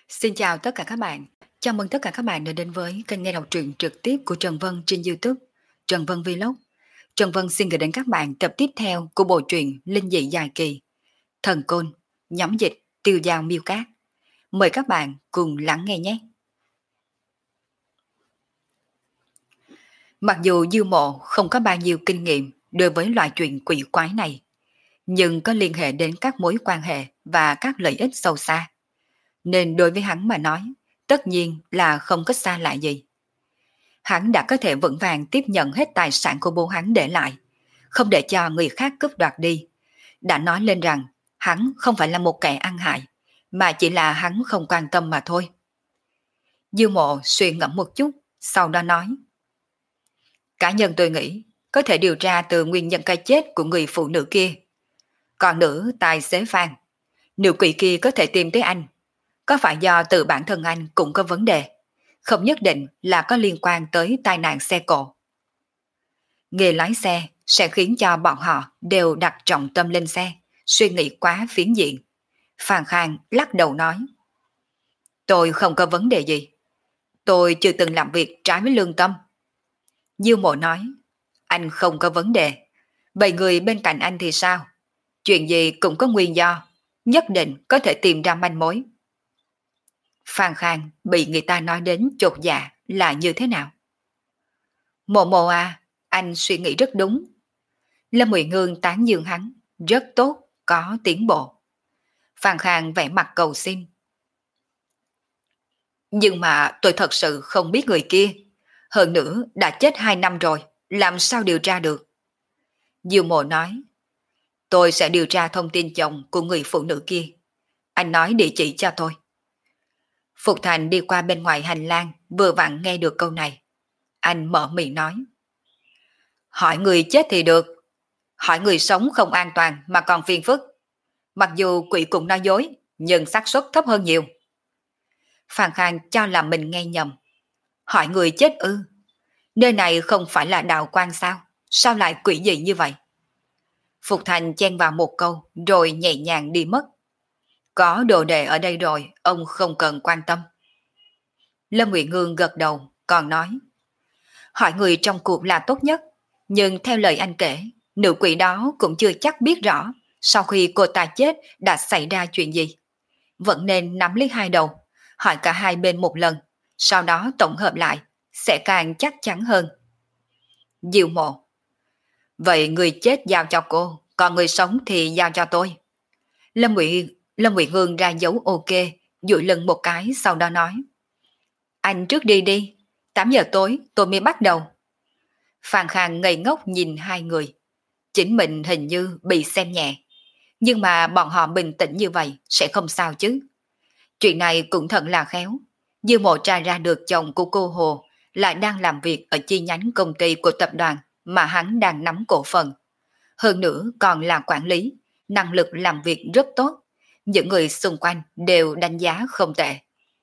Xin chào tất cả các bạn. Chào mừng tất cả các bạn đã đến với kênh nghe đọc truyện trực tiếp của Trần Vân trên YouTube, Trần Vân Vlog. Trần Vân xin gửi đến các bạn tập tiếp theo của bộ truyện Linh dị dài kỳ, Thần Côn, nhóm dịch, Tiêu Dao Miêu Cát. Mời các bạn cùng lắng nghe nhé. Mặc dù Dư Mộ không có bao nhiêu kinh nghiệm đối với loại chuyện quỷ quái này, nhưng có liên hệ đến các mối quan hệ và các lợi ích sâu xa, nên đối với hắn mà nói, tất nhiên là không có xa lạ gì. Hắn đã có thể vững vàng tiếp nhận hết tài sản của bố hắn để lại, không để cho người khác cướp đoạt đi. Đã nói lên rằng hắn không phải là một kẻ ăn hại, mà chỉ là hắn không quan tâm mà thôi. Dư Mộ suy ngẫm một chút, sau đó nói: cá nhân tôi nghĩ có thể điều tra từ nguyên nhân cái chết của người phụ nữ kia. Còn nữ tài xế Phan, nữ quỷ kia có thể tìm tới anh, có phải do tự bản thân anh cũng có vấn đề, không nhất định là có liên quan tới tai nạn xe cộ. Nghề lái xe sẽ khiến cho bọn họ đều đặt trọng tâm lên xe, suy nghĩ quá phiến diện. Phan Khang lắc đầu nói: tôi không có vấn đề gì. Tôi chưa từng làm việc trái với lương tâm. Diêu Mộ nói: anh không có vấn đề. Vậy người bên cạnh anh thì sao? Chuyện gì cũng có nguyên do, nhất định có thể tìm ra manh mối. Phan Khang bị người ta nói đến chột dạ là như thế nào? Mộ Mộ à, anh suy nghĩ rất đúng. Lâm Ngụy Ngương tán dương hắn, rất tốt, có tiến bộ. Phan Khang vẻ mặt cầu xin: nhưng mà tôi thật sự không biết người kia. Hơn nữa đã chết 2 năm rồi, làm sao điều tra được? Diêu Mộ nói: tôi sẽ điều tra thông tin chồng của người phụ nữ kia. Anh nói địa chỉ cho tôi. Phục Thành đi qua bên ngoài hành lang, vừa vặn nghe được câu này. Anh mở miệng nói: hỏi người chết thì được, hỏi người sống không an toàn mà còn phiền phức. Mặc dù quỷ cũng nói dối, nhưng xác suất thấp hơn nhiều. Phan Khang cho là mình nghe nhầm. Hỏi người chết ư? Nơi này không phải là đạo quan sao? Sao lại quỷ dị như vậy? Phục Thành chen vào một câu rồi nhẹ nhàng đi mất. Có đồ đệ ở đây rồi, ông không cần quan tâm. Lâm Ngụy Ngương gật đầu, còn nói: hỏi người trong cuộc là tốt nhất, nhưng theo lời anh kể, nữ quỷ đó cũng chưa chắc biết rõ sau khi cô ta chết đã xảy ra chuyện gì. Vẫn nên nắm lấy hai đầu, hỏi cả hai bên một lần, sau đó tổng hợp lại, sẽ càng chắc chắn hơn. Diệu Mộ: vậy người chết giao cho cô, còn người sống thì giao cho tôi. Lâm Ngụy Hương ra dấu ok, dụi lưng một cái, sau đó nói: anh trước đi đi, 8 giờ tối tôi mới bắt đầu. Phan Khang ngây ngốc nhìn hai người. Chính mình hình như bị xem nhẹ, nhưng mà bọn họ bình tĩnh như vậy sẽ không sao chứ. Chuyện này cũng thật là khéo. Dư Mộ tra ra được chồng của cô Hồ lại đang làm việc ở chi nhánh công ty của tập đoàn mà hắn đang nắm cổ phần. Hơn nữa còn là quản lý, năng lực làm việc rất tốt. Những người xung quanh đều đánh giá không tệ.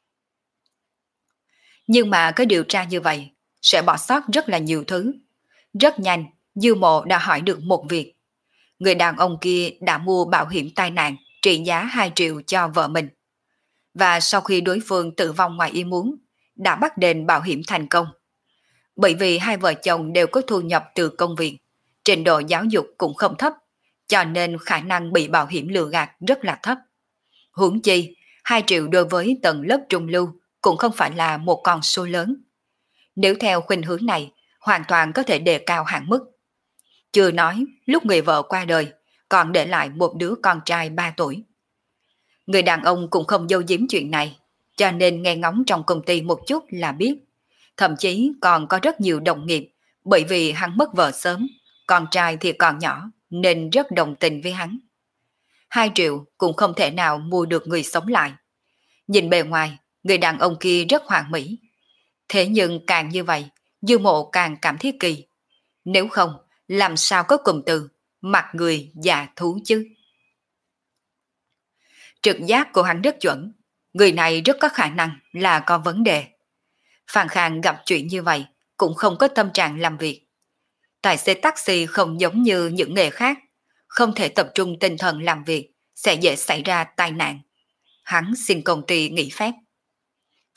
Nhưng mà cái điều tra như vậy sẽ bỏ sót rất là nhiều thứ. Rất nhanh, Dư Mộ đã hỏi được một việc. Người đàn ông kia đã mua bảo hiểm tai nạn trị giá 2 triệu cho vợ mình. Và sau khi đối phương tử vong ngoài ý muốn, đã bắt đền bảo hiểm thành công. Bởi vì hai vợ chồng đều có thu nhập từ công việc, trình độ giáo dục cũng không thấp, cho nên khả năng bị bảo hiểm lừa gạt rất là thấp. Huống chi, 2 triệu đối với tầng lớp trung lưu cũng không phải là một con số lớn. Nếu theo khuynh hướng này, hoàn toàn có thể đề cao hạn mức. Chưa nói, lúc người vợ qua đời, còn để lại một đứa con trai 3 tuổi. Người đàn ông cũng không giấu giếm chuyện này, cho nên nghe ngóng trong công ty một chút là biết. Thậm chí còn có rất nhiều đồng nghiệp, bởi vì hắn mất vợ sớm, con trai thì còn nhỏ, nên rất đồng tình với hắn. 2 triệu cũng không thể nào mua được người sống lại. Nhìn bề ngoài, người đàn ông kia rất hoàn mỹ. Thế nhưng càng như vậy, Dư Mộ càng cảm thấy kỳ. Nếu không, làm sao có cụm từ mặt người già thú chứ? Trực giác của hắn rất chuẩn, người này rất có khả năng là có vấn đề. Phan Khang gặp chuyện như vậy cũng không có tâm trạng làm việc. Tài xế taxi không giống như những nghề khác, không thể tập trung tinh thần làm việc, sẽ dễ xảy ra tai nạn. Hắn xin công ty nghỉ phép.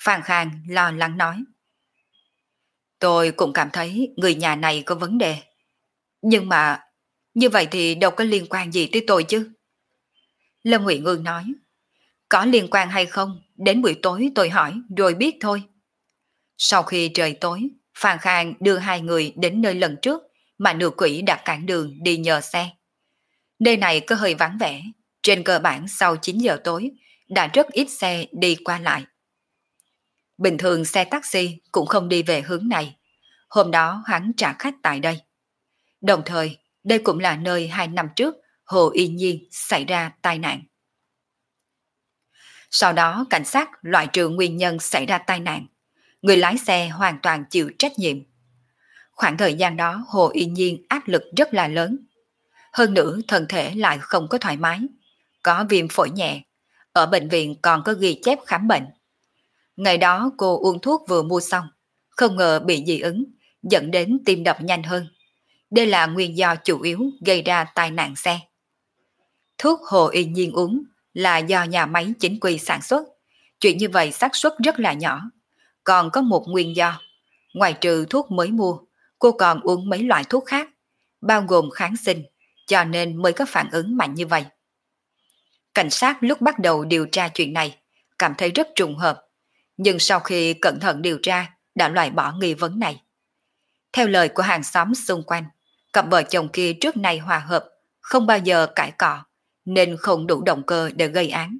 Phan Khang lo lắng nói. Tôi cũng cảm thấy người nhà này có vấn đề. Nhưng mà như vậy thì đâu có liên quan gì tới tôi chứ. Lâm Nguyện Ương nói. Có liên quan hay không, đến buổi tối tôi hỏi rồi biết thôi. Sau khi trời tối, Phan Khang đưa hai người đến nơi lần trước mà nữ quỷ đã cản đường đi nhờ xe. Nơi này có hơi vắng vẻ, trên cơ bản sau 9 giờ tối đã rất ít xe đi qua lại. Bình thường xe taxi cũng không đi về hướng này. Hôm đó hắn trả khách tại đây. Đồng thời, đây cũng là nơi 2 năm trước Hồ Y Nhiên xảy ra tai nạn. Sau đó cảnh sát loại trừ nguyên nhân xảy ra tai nạn. Người lái xe hoàn toàn chịu trách nhiệm. Khoảng thời gian đó Hồ Y Nhiên áp lực rất là lớn. Hơn nữa thân thể lại không có thoải mái, có viêm phổi nhẹ. Ở bệnh viện còn có ghi chép khám bệnh. Ngày đó cô uống thuốc vừa mua xong, không ngờ bị dị ứng, dẫn đến tim đập nhanh hơn. Đây là nguyên do chủ yếu gây ra tai nạn xe. Thuốc Hồ Y Nhiên uống là do nhà máy chính quy sản xuất. Chuyện như vậy xác suất rất là nhỏ. Còn có một nguyên do. Ngoài trừ thuốc mới mua, cô còn uống mấy loại thuốc khác, bao gồm kháng sinh, cho nên mới có phản ứng mạnh như vậy. Cảnh sát lúc bắt đầu điều tra chuyện này, cảm thấy rất trùng hợp. Nhưng sau khi cẩn thận điều tra, đã loại bỏ nghi vấn này. Theo lời của hàng xóm xung quanh, cặp vợ chồng kia trước nay hòa hợp, không bao giờ cãi cọ, nên không đủ động cơ để gây án.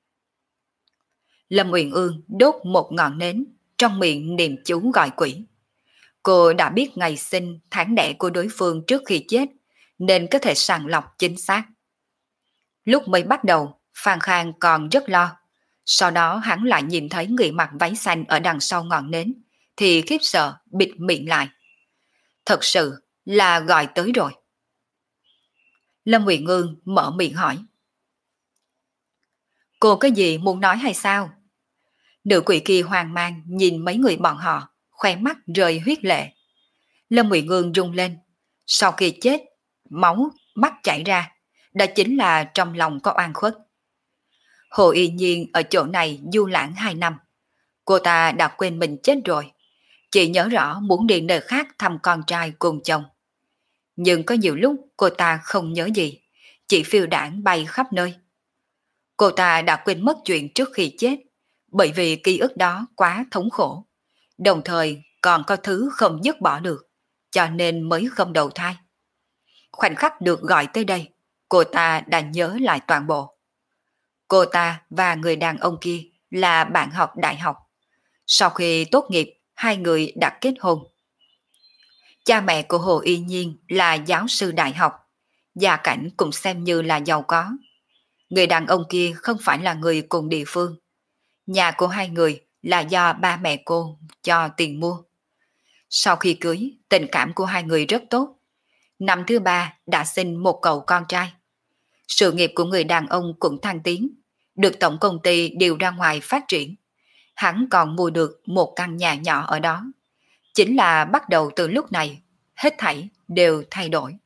Lâm Uyển Ương đốt một ngọn nến, trong miệng niệm chú gọi quỷ. Cô đã biết ngày sinh tháng đẻ của đối phương trước khi chết, nên có thể sàng lọc chính xác. Lúc mới bắt đầu, Phan Khang còn rất lo. Sau đó hắn lại nhìn thấy người mặc váy xanh ở đằng sau ngọn nến, thì khiếp sợ bịt miệng lại. Thật sự là gọi tới rồi. Lâm Uyển Ương mở miệng hỏi. Cô có gì muốn nói hay sao? Nữ quỷ kia hoang mang nhìn mấy người bọn họ, khóe mắt rơi huyết lệ. Lâm Uyển Ương rung lên. Sau khi chết, máu, mắt chảy ra. Đó chính là trong lòng có oan khuất. Hồ Y Nhiên ở chỗ này du lãng 2 năm. Cô ta đã quên mình chết rồi. Chỉ nhớ rõ muốn đi nơi khác thăm con trai cùng chồng. Nhưng có nhiều lúc cô ta không nhớ gì, chỉ phiêu đãng bay khắp nơi. Cô ta đã quên mất chuyện trước khi chết, bởi vì ký ức đó quá thống khổ. Đồng thời còn có thứ không dứt bỏ được, cho nên mới không đầu thai. Khoảnh khắc được gọi tới đây, cô ta đã nhớ lại toàn bộ. Cô ta và người đàn ông kia là bạn học đại học. Sau khi tốt nghiệp, hai người đã kết hôn. Cha mẹ của Hồ Y Nhiên là giáo sư đại học, gia cảnh cũng xem như là giàu có. Người đàn ông kia không phải là người cùng địa phương. Nhà của hai người là do ba mẹ cô cho tiền mua. Sau khi cưới, tình cảm của hai người rất tốt. Năm thứ ba đã sinh một cậu con trai. Sự nghiệp của người đàn ông cũng thăng tiến, được tổng công ty điều ra ngoài phát triển. Hắn còn mua được một căn nhà nhỏ ở đó. Chính là bắt đầu từ lúc này, hết thảy đều thay đổi.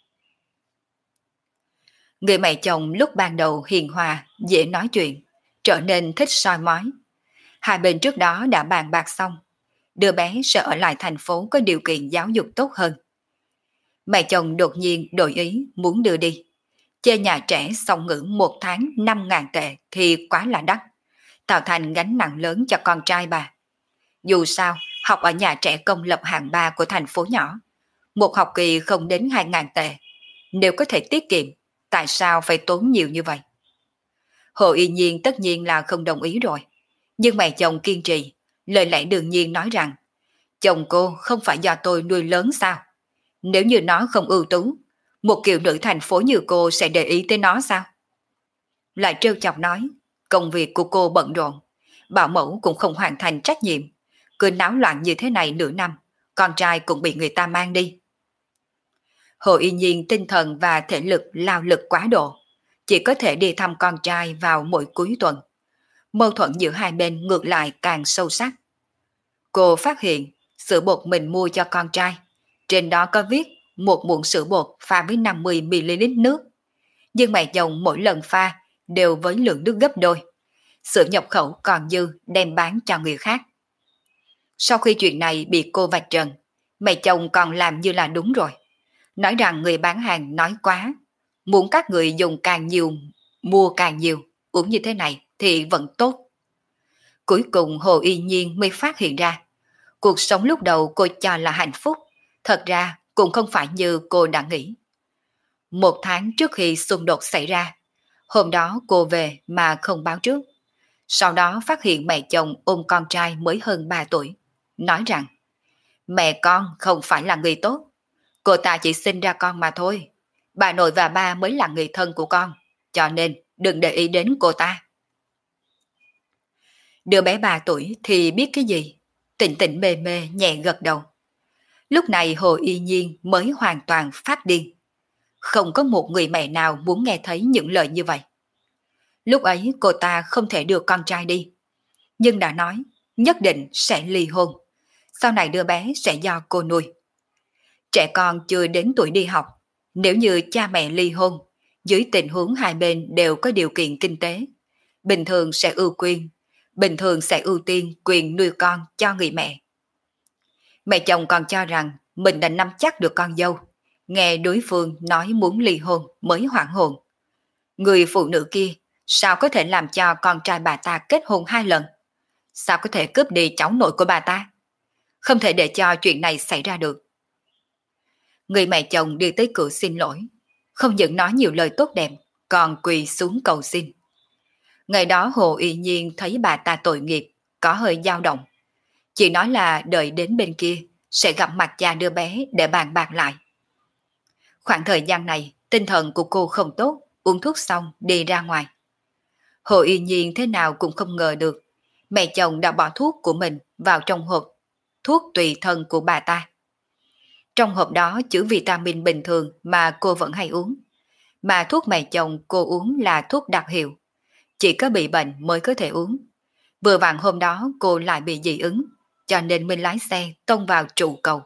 Người mẹ chồng lúc ban đầu hiền hòa, dễ nói chuyện, trở nên thích soi mói. Hai bên trước đó đã bàn bạc xong, đứa bé sẽ ở lại thành phố có điều kiện giáo dục tốt hơn. Mẹ chồng đột nhiên đổi ý muốn đưa đi. Chê nhà trẻ song ngữ 1 tháng 5.000 tệ thì quá là đắt, tạo thành gánh nặng lớn cho con trai bà. Dù sao, học ở nhà trẻ công lập hạng 3 của thành phố nhỏ, một học kỳ không đến 2.000 tệ. Nếu có thể tiết kiệm, tại sao phải tốn nhiều như vậy? Hồ Y Nhiên tất nhiên là không đồng ý rồi. Nhưng mẹ chồng kiên trì, lời lẽ đương nhiên nói rằng, chồng cô không phải do tôi nuôi lớn sao? Nếu như nó không ưu tú, một kiều nữ thành phố như cô sẽ để ý tới nó sao? Lại trêu chọc nói, công việc của cô bận rộn, bảo mẫu cũng không hoàn thành trách nhiệm, cứ náo loạn như thế này nửa năm, con trai cũng bị người ta mang đi. Hồ Y Nhiên tinh thần và thể lực lao lực quá độ, chỉ có thể đi thăm con trai vào mỗi cuối tuần. Mâu thuẫn giữa hai bên ngược lại càng sâu sắc. Cô phát hiện sữa bột mình mua cho con trai, trên đó có viết một muỗng sữa bột pha với 50 ml nước. Nhưng mẹ chồng mỗi lần pha đều với lượng nước gấp đôi. sữa nhập khẩu còn dư đem bán cho người khác. Sau khi chuyện này bị cô vạch trần, mẹ chồng còn làm như là đúng rồi. Nói rằng người bán hàng nói quá, muốn các người dùng càng nhiều, mua càng nhiều, uống như thế này thì vẫn tốt. Cuối cùng Hồ Y Nhiên mới phát hiện ra, cuộc sống lúc đầu cô cho là hạnh phúc, thật ra cũng không phải như cô đã nghĩ. 1 tháng trước khi xung đột xảy ra, hôm đó cô về mà không báo trước. Sau đó phát hiện mẹ chồng ôm con trai mới hơn 3 tuổi, nói rằng mẹ con không phải là người tốt, cô ta chỉ sinh ra con mà thôi. Bà nội và ba mới là người thân của con, cho nên đừng để ý đến cô ta. Đứa bé 3 tuổi thì biết cái gì, tỉnh tỉnh mê mê nhẹ gật đầu. Lúc này Hồ Y Nhiên mới hoàn toàn phát điên. Không có một người mẹ nào muốn nghe thấy những lời như vậy. Lúc ấy cô ta không thể đưa con trai đi, nhưng đã nói nhất định sẽ ly hôn. Sau này đứa bé sẽ do cô nuôi. Trẻ con chưa đến tuổi đi học, nếu như cha mẹ ly hôn, dưới tình huống hai bên đều có điều kiện kinh tế, bình thường sẽ ưu tiên quyền nuôi con cho người mẹ. Mẹ chồng còn cho rằng mình đã nắm chắc được con dâu, nghe đối phương nói muốn ly hôn mới hoảng hồn. Người phụ nữ kia sao có thể làm cho con trai bà ta kết hôn 2 lần? Sao có thể cướp đi cháu nội của bà ta? Không thể để cho chuyện này xảy ra được. Người mẹ chồng đi tới cửa xin lỗi, không những nói nhiều lời tốt đẹp, còn quỳ xuống cầu xin. Ngày đó Hồ Y Nhiên thấy bà ta tội nghiệp, có hơi dao động. Chỉ nói là đợi đến bên kia, sẽ gặp mặt cha đứa bé để bàn bạc lại. Khoảng thời gian này, tinh thần của cô không tốt, uống thuốc xong đi ra ngoài. Hồ Y Nhiên thế nào cũng không ngờ được, mẹ chồng đã bỏ thuốc của mình vào trong hộp thuốc tùy thân của bà ta. Trong hộp đó chứa vitamin bình thường mà cô vẫn hay uống, mà thuốc mẹ chồng cô uống là thuốc đặc hiệu, chỉ có bị bệnh mới có thể uống. Vừa vặn hôm đó cô lại bị dị ứng, cho nên mình lái xe tông vào trụ cầu.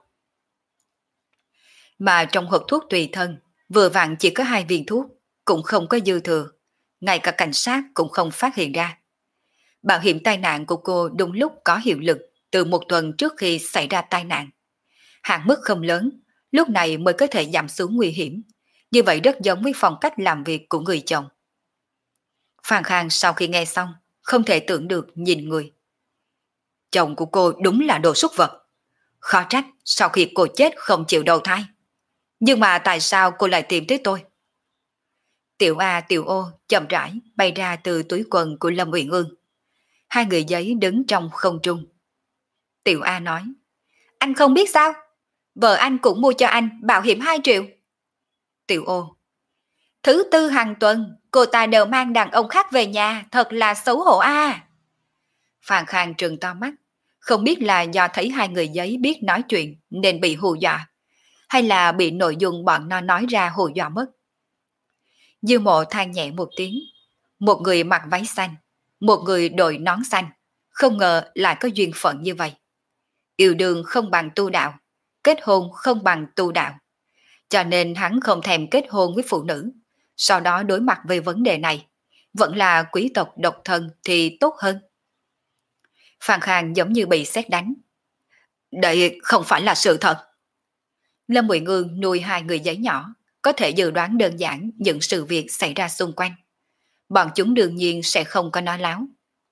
Mà trong hộp thuốc tùy thân, vừa vặn chỉ có 2 viên thuốc, cũng không có dư thừa, ngay cả cảnh sát cũng không phát hiện ra. Bảo hiểm tai nạn của cô đúng lúc có hiệu lực từ 1 tuần trước khi xảy ra tai nạn. Hạn mức không lớn, lúc này mới có thể giảm xuống nguy hiểm, như vậy rất giống với phong cách làm việc của người chồng. Phan Khang sau khi nghe xong, không thể tưởng được nhìn người. Chồng của cô đúng là đồ súc vật. Khó trách sau khi cô chết không chịu đầu thai. Nhưng mà tại sao cô lại tìm tới tôi? Tiểu A Tiểu Ô chậm rãi bay ra từ túi quần của Lâm Uyển Ương. 2 người giấy đứng trong không trung. Tiểu A nói, anh không biết sao? Vợ anh cũng mua cho anh bảo hiểm 2 triệu. Tiểu Ô, thứ tư hàng tuần, cô ta đều mang đàn ông khác về nhà, thật là xấu hổ a. Phan Khang trừng to mắt, không biết là do thấy 2 người giấy biết nói chuyện nên bị hù dọa, hay là bị nội dung bọn nó nói ra hù dọa mất. Dư Mộ than nhẹ một tiếng, một người mặc váy xanh, một người đội nón xanh, không ngờ lại có duyên phận như vậy. Yêu đương không bằng tu đạo, kết hôn không bằng tu đạo. Cho nên hắn không thèm kết hôn với phụ nữ, sau đó đối mặt với vấn đề này, vẫn là quý tộc độc thân thì tốt hơn. Phan Khang giống như bị sét đánh. Đây không phải là sự thật. Lâm Uyển Ương nuôi 2 người giấy nhỏ, có thể dự đoán đơn giản những sự việc xảy ra xung quanh. Bọn chúng đương nhiên sẽ không có nói láo.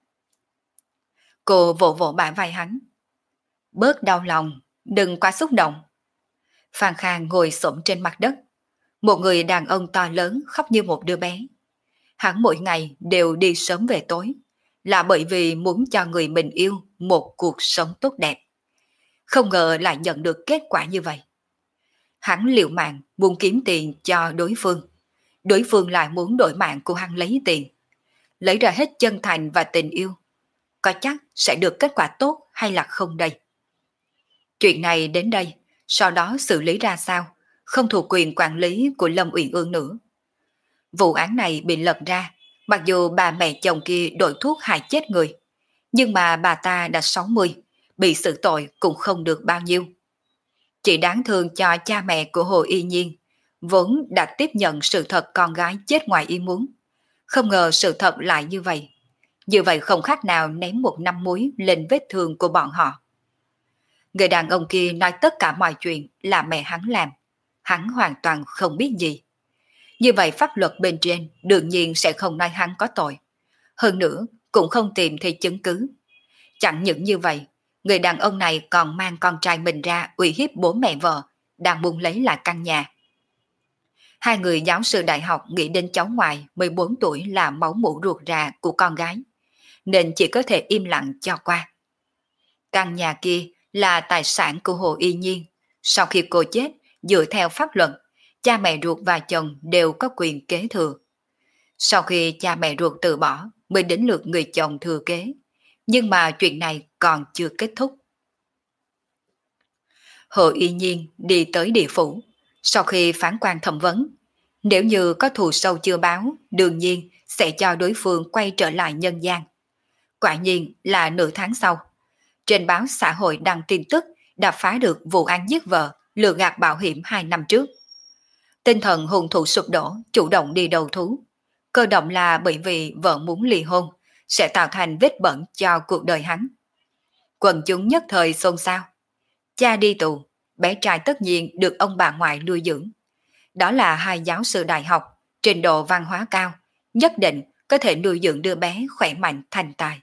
Cô vỗ vỗ bả vai hắn. Bớt đau lòng, đừng quá xúc động. Phan Khang ngồi xổm trên mặt đất. Một người đàn ông to lớn khóc như một đứa bé. Hắn mỗi ngày đều đi sớm về tối, là bởi vì muốn cho người mình yêu một cuộc sống tốt đẹp. Không ngờ lại nhận được kết quả như vậy. Hắn liều mạng muốn kiếm tiền cho đối phương lại muốn đổi mạng của hắn lấy tiền. Lấy ra hết chân thành và tình yêu. Có chắc sẽ được kết quả tốt hay là không đây? Chuyện này đến đây, sau đó xử lý ra sao, không thuộc quyền quản lý của Lâm Uyển Ương nữa. Vụ án này bị lật ra, mặc dù bà mẹ chồng kia đổi thuốc hại chết người, nhưng mà bà ta đã 60, bị xử tội cũng không được bao nhiêu. Chỉ đáng thương cho cha mẹ của Hồ Y Nhiên, vốn đã tiếp nhận sự thật con gái chết ngoài ý muốn. Không ngờ sự thật lại như vậy. Như vậy không khác nào ném một nắm muối lên vết thương của bọn họ. Người đàn ông kia nói tất cả mọi chuyện là mẹ hắn làm. Hắn hoàn toàn không biết gì. Như vậy pháp luật bên trên đương nhiên sẽ không nói hắn có tội. Hơn nữa cũng không tìm thấy chứng cứ. Chẳng những như vậy, người đàn ông này còn mang con trai mình ra uy hiếp bố mẹ vợ, đang muốn lấy lại căn nhà. Hai người giáo sư đại học nghĩ đến cháu ngoại 14 tuổi là máu mủ ruột rà của con gái, nên chỉ có thể im lặng cho qua. Căn nhà kia là tài sản của Hồ Y Nhiên. Sau khi cô chết, dựa theo pháp luật, cha mẹ ruột và chồng đều có quyền kế thừa. Sau khi cha mẹ ruột từ bỏ, mới đến lượt người chồng thừa kế. Nhưng mà chuyện này còn chưa kết thúc. Hồ Y Nhiên đi tới địa phủ. Sau khi phán quan thẩm vấn, nếu như có thù sâu chưa báo, đương nhiên sẽ cho đối phương quay trở lại nhân gian. Quả nhiên là nửa tháng sau, trên báo xã hội đăng tin tức đã phá được vụ án giết vợ, lừa gạt bảo hiểm 2 năm trước. Tinh thần hung thủ sụp đổ, chủ động đi đầu thú. Cơ động là bởi vì vợ muốn ly hôn, sẽ tạo thành vết bẩn cho cuộc đời hắn. Quần chúng nhất thời xôn xao. Cha đi tù, bé trai tất nhiên được ông bà ngoại nuôi dưỡng. Đó là hai giáo sư đại học, trình độ văn hóa cao, nhất định có thể nuôi dưỡng đứa bé khỏe mạnh thành tài.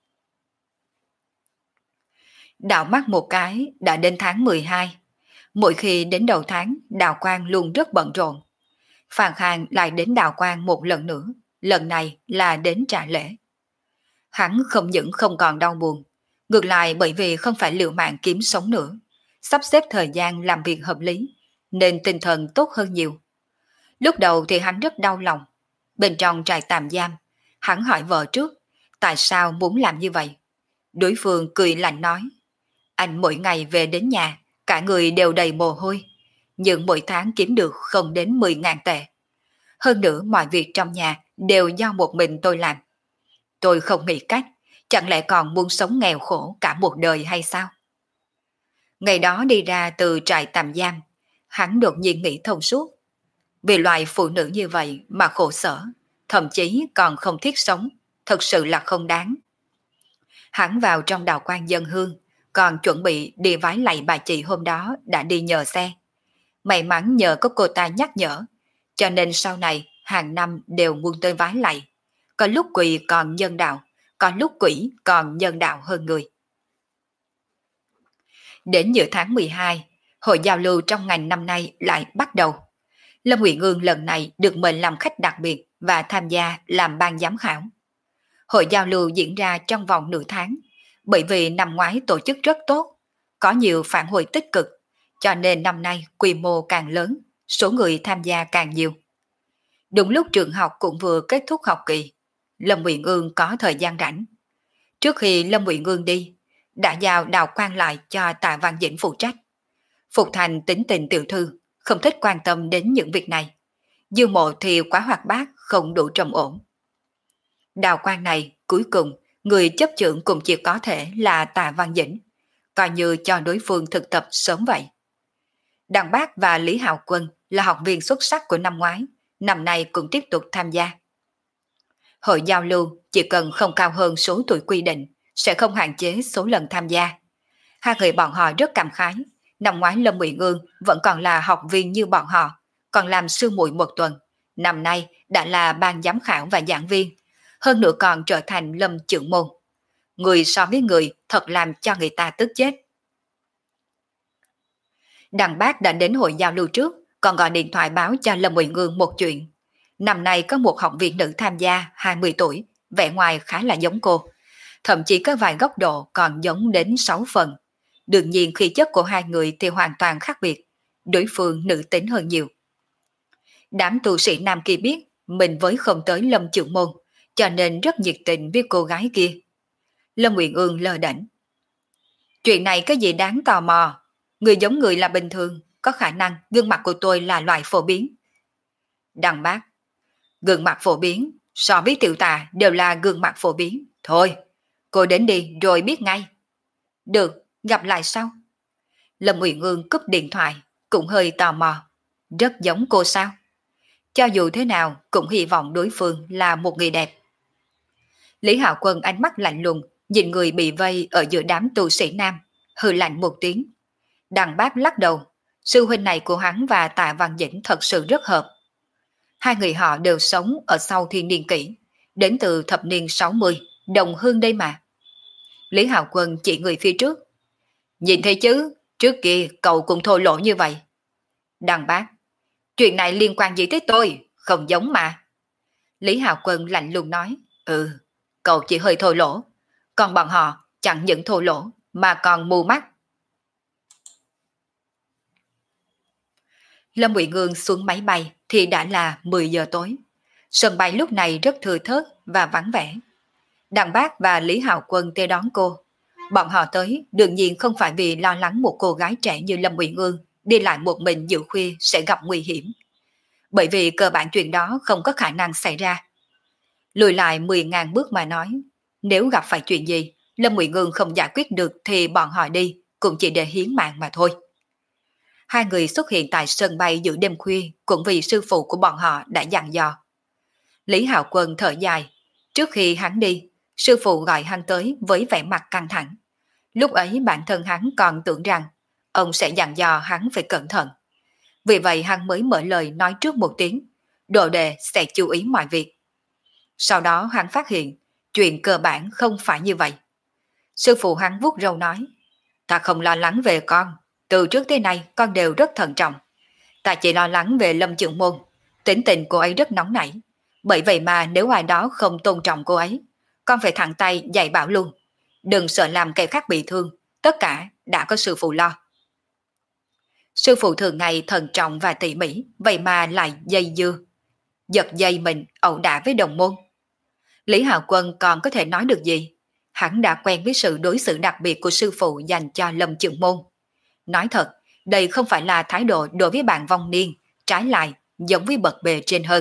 Đảo mắt một cái đã đến tháng 12. Mỗi khi đến đầu tháng, Đào Quang luôn rất bận rộn. Phan Khang lại đến Đào Quang một lần nữa, lần này là đến trả lễ. Hắn không những không còn đau buồn, ngược lại bởi vì không phải liều mạng kiếm sống nữa, sắp xếp thời gian làm việc hợp lý, nên tinh thần tốt hơn nhiều. Lúc đầu thì hắn rất đau lòng. Bên trong trại tạm giam, hắn hỏi vợ trước, tại sao muốn làm như vậy? Đối phương cười lạnh nói, anh mỗi ngày về đến nhà, cả người đều đầy mồ hôi, nhưng mỗi tháng kiếm được không đến 10.000 tệ. Hơn nữa mọi việc trong nhà đều do một mình tôi làm. Tôi không nghĩ cách, chẳng lẽ còn muốn sống nghèo khổ cả một đời hay sao? Ngày đó đi ra từ trại tạm giam, hắn đột nhiên nghĩ thông suốt. Vì loại phụ nữ như vậy mà khổ sở, thậm chí còn không thiết sống, thật sự là không đáng. Hắn vào trong Đào Quang dân hương, còn chuẩn bị đi vái lạy bà chị hôm đó đã đi nhờ xe. May mắn nhờ có cô ta nhắc nhở, cho nên sau này hàng năm đều muốn tới vái lạy. Có lúc quỳ còn nhân đạo, có lúc quỷ còn nhân đạo hơn người. Đến giữa tháng 12, hội giao lưu trong ngành năm nay lại bắt đầu. Lâm Uyển Ương lần này được mời làm khách đặc biệt và tham gia làm ban giám khảo. Hội giao lưu diễn ra trong vòng nửa tháng, bởi vì năm ngoái tổ chức rất tốt, có nhiều phản hồi tích cực, cho nên năm nay quy mô càng lớn, số người tham gia càng nhiều. Đúng lúc trường học cũng vừa kết thúc học kỳ, Lâm Uyển Ương có thời gian rảnh. Trước khi Lâm Uyển Ương đi, đã giao Đào Quang lại cho Tạ Văn Dĩnh phụ trách. Phục Thành tính tình tiểu thư, không thích quan tâm đến những việc này. Dư Mộ thì quá hoạt bát, không đủ trầm ổn. Đào Quang này, cuối cùng, người chấp chưởng cũng chỉ có thể là Tạ Văn Dĩnh, coi như cho đối phương thực tập sớm vậy. Đặng Bác và Lý Hạo Quân là học viên xuất sắc của năm ngoái, năm nay cũng tiếp tục tham gia. Hội giao lưu chỉ cần không cao hơn số tuổi quy định, sẽ không hạn chế số lần tham gia. Hai người bọn họ rất cảm khái, năm ngoái Lâm Uyển Ương vẫn còn là học viên như bọn họ, còn làm sư muội một tuần, năm nay đã là ban giám khảo và giảng viên, hơn nữa còn trở thành Lâm trưởng môn. Người so với người thật làm cho người ta tức chết. Đặng Bác đã đến hội giao lưu trước, còn gọi điện thoại báo cho Lâm Uyển Ương một chuyện. Năm nay có một học viên nữ tham gia 20 tuổi, vẻ ngoài khá là giống cô. Thậm chí có vài góc độ còn giống đến 6 phần. Đương nhiên khí chất của hai người thì hoàn toàn khác biệt. Đối phương nữ tính hơn nhiều. Đám tu sĩ nam kia biết mình với không tới Lâm trưởng môn, cho nên rất nhiệt tình với cô gái kia. Lâm Uyển Ương lơ đễnh. Chuyện này có gì đáng tò mò? Người giống người là bình thường, có khả năng gương mặt của tôi là loại phổ biến. Đặng Bác. Gương mặt phổ biến, so với tiểu tà đều là gương mặt phổ biến. Thôi, cô đến đi rồi biết ngay. Được, gặp lại sau. Lâm Uyển Ương cúp điện thoại, cũng hơi tò mò. Rất giống cô sao? Cho dù thế nào cũng hy vọng đối phương là một người đẹp. Lý Hạo Quân ánh mắt lạnh lùng, nhìn người bị vây ở giữa đám tu sĩ nam, hừ lạnh một tiếng. Đằng Bác lắc đầu, sư huynh này của hắn và Tạ Văn Dĩnh thật sự rất hợp. Hai người họ đều sống ở sau thiên niên kỷ, đến từ thập niên 60, đồng hương đây mà. Lý Hạo Quân chỉ người phía trước. Nhìn thấy chứ, trước kia cậu cũng thô lỗ như vậy. Đằng Bác, chuyện này liên quan gì tới tôi, không giống mà. Lý Hạo Quân lạnh lùng nói, cậu chỉ hơi thô lỗ, còn bọn họ chẳng những thô lỗ mà còn mù mắt. Lâm Ngụy Ngương xuống máy bay thì đã là 10 giờ tối. Sân bay lúc này rất thưa thớt và vắng vẻ. Đặng Bác và Lý Hạo Quân tới đón cô. Bọn họ tới đương nhiên không phải vì lo lắng một cô gái trẻ như Lâm Ngụy Ngương đi lại một mình giữa khuya sẽ gặp nguy hiểm. Bởi vì cơ bản chuyện đó không có khả năng xảy ra. Lùi lại 10.000 bước mà nói, nếu gặp phải chuyện gì, Lâm Ngụy Ngương không giải quyết được thì bọn họ đi, cũng chỉ để hiến mạng mà thôi. Hai người xuất hiện tại sân bay giữa đêm khuya cũng vì sư phụ của bọn họ đã dặn dò. Lý Hạo Quân thở dài, trước khi hắn đi, sư phụ gọi hắn tới với vẻ mặt căng thẳng. Lúc ấy bản thân hắn còn tưởng rằng ông sẽ dặn dò hắn phải cẩn thận. Vì vậy hắn mới mở lời nói trước một tiếng, đồ đệ sẽ chú ý mọi việc. Sau đó hắn phát hiện, chuyện cơ bản không phải như vậy. Sư phụ hắn vuốt râu nói, ta không lo lắng về con, từ trước tới nay con đều rất thận trọng. Ta chỉ lo lắng về Lâm Trưởng Môn, tính tình cô ấy rất nóng nảy. Bởi vậy mà nếu ai đó không tôn trọng cô ấy, con phải thẳng tay dạy bảo luôn. Đừng sợ làm kẻ khác bị thương, tất cả đã có sư phụ lo. Sư phụ thường ngày thận trọng và tỉ mỉ, vậy mà lại dây dưa. Giật dây mình ẩu đả với đồng môn. Lý Hạo Quân còn có thể nói được gì? Hắn đã quen với sự đối xử đặc biệt của sư phụ dành cho Lâm Trưởng Môn. Nói thật, đây không phải là thái độ đối với bạn vong niên, trái lại giống với bậc bề trên hơn.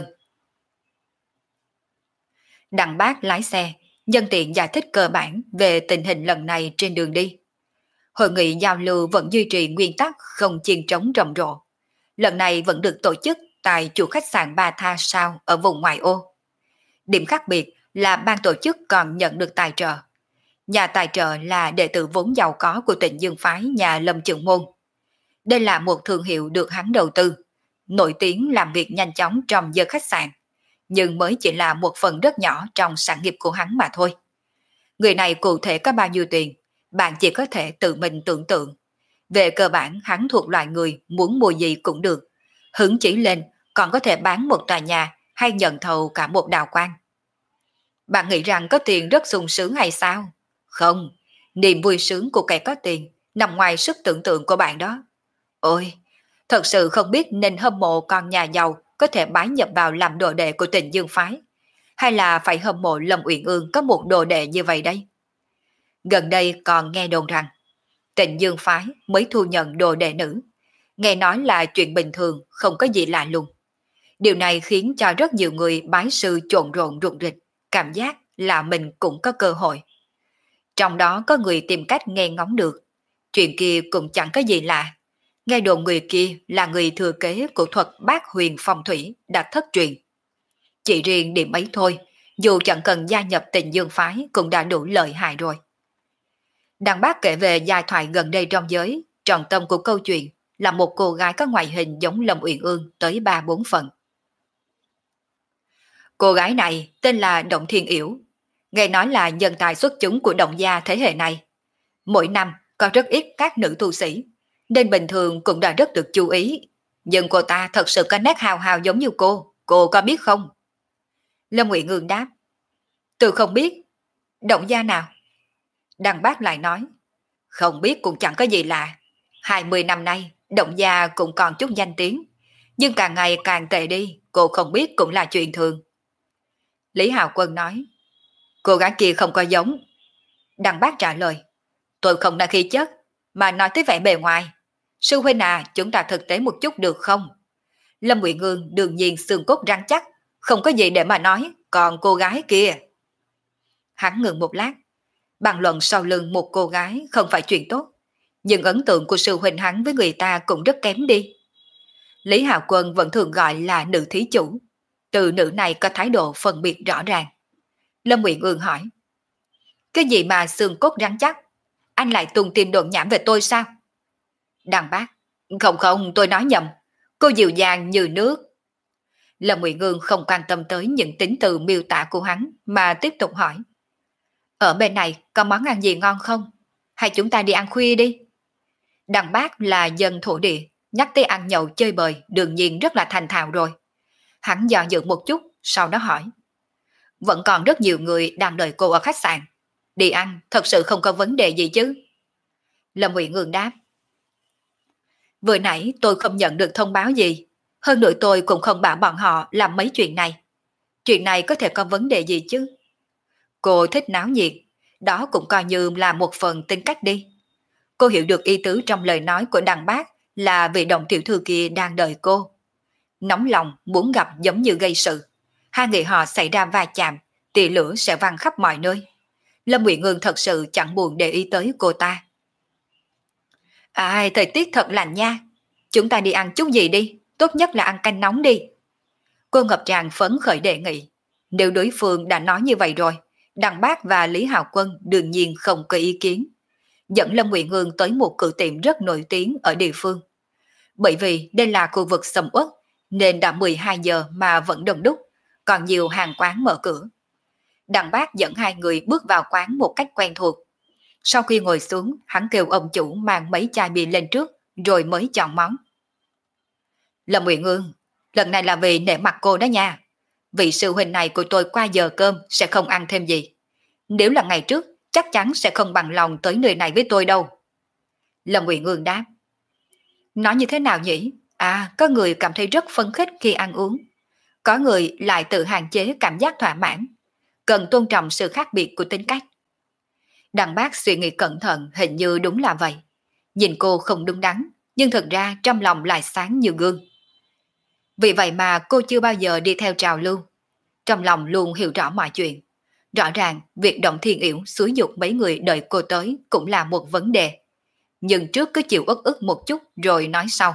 Đặng Bác lái xe, nhân tiện giải thích cơ bản về tình hình lần này trên đường đi. Hội nghị giao lưu vẫn duy trì nguyên tắc không chiên trống rầm rộ. Lần này vẫn được tổ chức tại chủ khách sạn Ba Tha Sao ở vùng ngoại ô. Điểm khác biệt là ban tổ chức còn nhận được tài trợ. Nhà tài trợ là đệ tử vốn giàu có của Tịnh Dương phái nhà Lâm Trưởng Môn. Đây là một thương hiệu được hắn đầu tư, nổi tiếng làm việc nhanh chóng trong giới khách sạn, nhưng mới chỉ là một phần rất nhỏ trong sản nghiệp của hắn mà thôi. Người này cụ thể có bao nhiêu tiền, bạn chỉ có thể tự mình tưởng tượng. Về cơ bản hắn thuộc loại người muốn mua gì cũng được, hứng chỉ lên còn có thể bán một tòa nhà hay nhận thầu cả một đạo quan. Bạn nghĩ rằng có tiền rất sung sướng hay sao? Không, niềm vui sướng của kẻ có tiền nằm ngoài sức tưởng tượng của bạn đó. Ôi, thật sự không biết nên hâm mộ con nhà giàu có thể bái nhập vào làm đồ đệ của Tịnh Dương phái, hay là phải hâm mộ Lâm Uyển Ương có một đồ đệ như vậy đây. Gần đây còn nghe đồn rằng Tịnh Dương phái mới thu nhận đồ đệ nữ, nghe nói là chuyện bình thường, không có gì lạ lùng. Điều này khiến cho rất nhiều người bái sư trộn rộn rụng rịch, cảm giác là mình cũng có cơ hội. Trong đó có người tìm cách nghe ngóng được, chuyện kia cũng chẳng có gì lạ. Nghe đồn người kia là người thừa kế của thuật bát huyền phong thủy đã thất truyền. Chỉ riêng điểm ấy thôi, dù chẳng cần gia nhập Tịnh Dương phái cũng đã đủ lợi hại rồi. Đặng Bác kể về giai thoại gần đây trong giới, trọng tâm của câu chuyện là một cô gái có ngoại hình giống Lâm Uyển Ương tới 3-4 phần. Cô gái này tên là Động Thiên Yểu, nghe nói là nhân tài xuất chúng của Động gia thế hệ này. Mỗi năm có rất ít các nữ tu sĩ, nên bình thường cũng đã rất được chú ý. Nhưng cô ta thật sự có nét hào hào giống như cô có biết không? Lâm Ngụy Ngương đáp, tôi không biết. Động gia nào? Đăng Bác lại nói, không biết cũng chẳng có gì lạ. 20 năm nay, Động gia cũng còn chút danh tiếng, nhưng càng ngày càng tệ đi, cô không biết cũng là chuyện thường. Lý Hạo Quân nói, cô gái kia không có giống. Đăng Bác trả lời, tôi không nói khí chất, mà nói tới vẻ bề ngoài. Sư huynh à, chúng ta thực tế một chút được không? Lâm Ngụy Ngương đương nhiên xương cốt rắn chắc, không có gì để mà nói, còn cô gái kia. Hắn ngừng một lát, bàn luận sau lưng một cô gái không phải chuyện tốt, nhưng ấn tượng của sư huynh hắn với người ta cũng rất kém đi. Lý Hạo Quân vẫn thường gọi là nữ thí chủ, từ nữ này có thái độ phân biệt rõ ràng. Lâm Uyển Ương hỏi. Cái gì mà xương cốt rắn chắc? Anh lại tung tin đồn nhảm về tôi sao? Đằng Bác. Không không, tôi nói nhầm. Cô dịu dàng như nước. Lâm Uyển Ương không quan tâm tới những tính từ miêu tả của hắn mà tiếp tục hỏi. Ở bên này có món ăn gì ngon không? Hay chúng ta đi ăn khuya đi? Đằng Bác là dân thổ địa, nhắc tới ăn nhậu chơi bời đương nhiên rất là thành thạo rồi. Hắn dò dự một chút, sau đó hỏi. Vẫn còn rất nhiều người đang đợi cô ở khách sạn. Đi ăn thật sự không có vấn đề gì chứ? Lâm Uyển Ương đáp. Vừa nãy tôi không nhận được thông báo gì. Hơn nữa tôi cũng không bảo bọn họ làm mấy chuyện này. Chuyện này có thể có vấn đề gì chứ? Cô thích náo nhiệt, đó cũng coi như là một phần tính cách đi. Cô hiểu được ý tứ trong lời nói của đằng Bác là vị đồng tiểu thư kia đang đợi cô. Nóng lòng muốn gặp giống như gây sự. Hai người họ xảy ra va chạm, tia lửa sẽ văng khắp mọi nơi. Lâm Uyển Ương thật sự chẳng buồn để ý tới cô ta. Thời tiết thật lạnh nha. Chúng ta đi ăn chút gì đi, tốt nhất là ăn canh nóng đi. Cô ngập tràn phấn khởi đề nghị. Nếu đối phương đã nói như vậy rồi, đằng Bác và Lý Hào Quân đương nhiên không có ý kiến. Dẫn Lâm Uyển Ương tới một cửa tiệm rất nổi tiếng ở địa phương. Bởi vì đây là khu vực sầm uất, nên đã 12 giờ mà vẫn đông đúc, còn nhiều hàng quán mở cửa. Đằng Bác dẫn hai người bước vào quán một cách quen thuộc. Sau khi ngồi xuống, hắn kêu ông chủ mang mấy chai bia lên trước, rồi mới chọn món. Lâm Uyển Ương, lần này là vì nể mặt cô đó nha. Vị sư huynh này của tôi qua giờ cơm sẽ không ăn thêm gì. Nếu là ngày trước, chắc chắn sẽ không bằng lòng tới nơi này với tôi đâu. Lâm Uyển Ương đáp. Nói như thế nào nhỉ? Có người cảm thấy rất phấn khích khi ăn uống. Có người lại tự hạn chế cảm giác thỏa mãn. Cần tôn trọng sự khác biệt của tính cách. Đằng Bác suy nghĩ cẩn thận, hình như đúng là vậy. Nhìn cô không đúng đắn, nhưng thật ra trong lòng lại sáng như gương. Vì vậy mà cô chưa bao giờ đi theo trào lưu. Trong lòng luôn hiểu rõ mọi chuyện. Rõ ràng việc Động Thiên Yểu xúi dục mấy người đợi cô tới cũng là một vấn đề. Nhưng trước cứ chịu uất ức một chút rồi nói sau.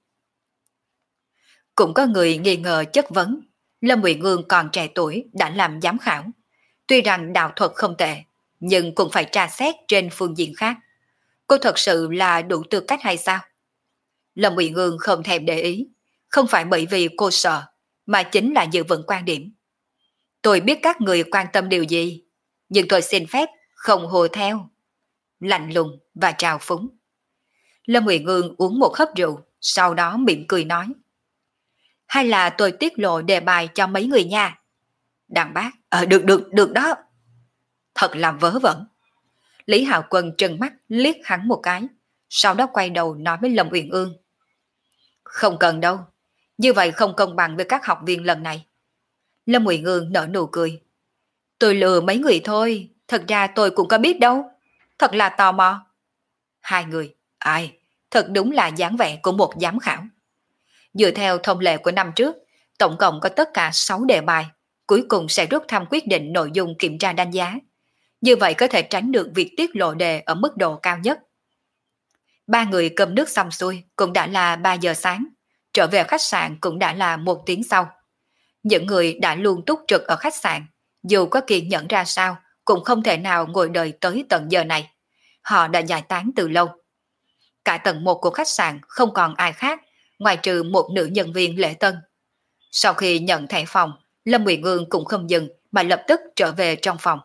Cũng có người nghi ngờ chất vấn. Lâm Uyển Ương còn trẻ tuổi đã làm giám khảo. Tuy rằng đạo thuật không tệ, nhưng cũng phải tra xét trên phương diện khác. Cô thật sự là đủ tư cách hay sao? Lâm Uyển Ương không thèm để ý. Không phải bởi vì cô sợ, mà chính là giữ vững quan điểm. Tôi biết các người quan tâm điều gì, nhưng tôi xin phép không hồ theo. Lạnh lùng và trào phúng. Lâm Uyển Ương uống một hớp rượu, sau đó mỉm cười nói. Hay là tôi tiết lộ đề bài cho mấy người nha? Đằng Bác, được đó. Thật là vớ vẩn. Lý Hạo Quân trừng mắt liếc hắn một cái, sau đó quay đầu nói với Lâm Uyển Ương. Không cần đâu, như vậy không công bằng với các học viên lần này. Lâm Uyển Ương nở nụ cười. Tôi lừa mấy người thôi, thật ra tôi cũng có biết đâu. Thật là tò mò. Hai người, thật đúng là dáng vẻ của một giám khảo. Dựa theo thông lệ của năm trước, tổng cộng có tất cả 6 đề bài, cuối cùng sẽ rút thăm quyết định nội dung kiểm tra đánh giá. Như vậy có thể tránh được việc tiết lộ đề ở mức độ cao nhất. Ba người cơm nước xong xuôi cũng đã là 3 giờ sáng, trở về khách sạn cũng đã là 1 tiếng sau. Những người đã luôn túc trực ở khách sạn, dù có kiên nhẫn ra sao, cũng không thể nào ngồi đợi tới tận giờ này. Họ đã giải tán từ lâu. Cả tầng 1 của khách sạn không còn ai khác, ngoài trừ một nữ nhân viên lễ tân. Sau khi nhận thẻ phòng, Lâm Uyển Ương cũng không dừng mà lập tức trở về trong phòng.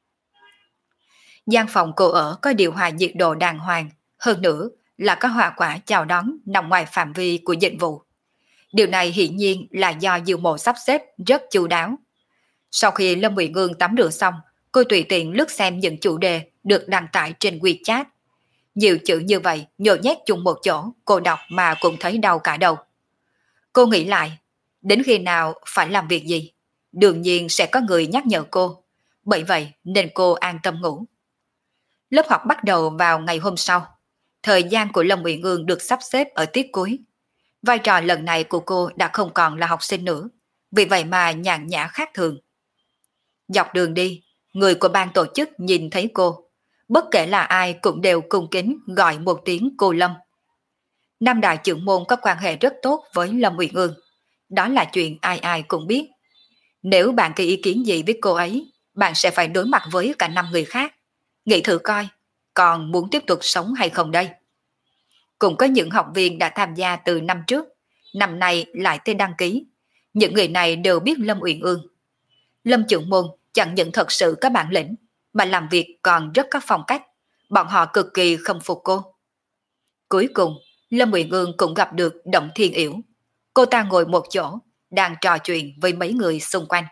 Gian phòng cô ở có điều hòa nhiệt độ đàng hoàng, hơn nữa là có hoa quả chào đón nằm ngoài phạm vi của dịch vụ. Điều này hiển nhiên là do Diêu Mộ sắp xếp rất chu đáo. Sau khi Lâm Uyển Ương tắm rửa xong, cô tùy tiện lướt xem những chủ đề được đăng tải trên WeChat. Nhiều chữ như vậy nhồi nhét chung một chỗ, cô đọc mà cũng thấy đau cả đầu. Cô nghĩ lại, đến khi nào phải làm việc gì, đương nhiên sẽ có người nhắc nhở cô. Bởi vậy nên cô an tâm ngủ. Lớp học bắt đầu vào ngày hôm sau. Thời gian của Lâm Uyển Ương được sắp xếp ở tiết cuối. Vai trò lần này của cô đã không còn là học sinh nữa, vì vậy mà nhàn nhã khác thường. Dọc đường đi, người của ban tổ chức nhìn thấy cô. Bất kể là ai cũng đều cung kính gọi một tiếng cô Lâm. Năm đại trưởng môn có quan hệ rất tốt với Lâm Uyển Ương. Đó là chuyện ai ai cũng biết. Nếu bạn có ý kiến gì với cô ấy, bạn sẽ phải đối mặt với cả 5 người khác. Nghĩ thử coi, còn muốn tiếp tục sống hay không đây? Cũng có những học viên đã tham gia từ năm trước, năm nay lại tên đăng ký. Những người này đều biết Lâm Uyển Ương. Lâm trưởng môn chẳng những thật sự có bản lĩnh, mà làm việc còn rất có phong cách. Bọn họ cực kỳ khâm phục cô. Cuối cùng, Lâm Uyển Ương cũng gặp được Động Thiên Yểu. Cô ta ngồi một chỗ, đang trò chuyện với mấy người xung quanh.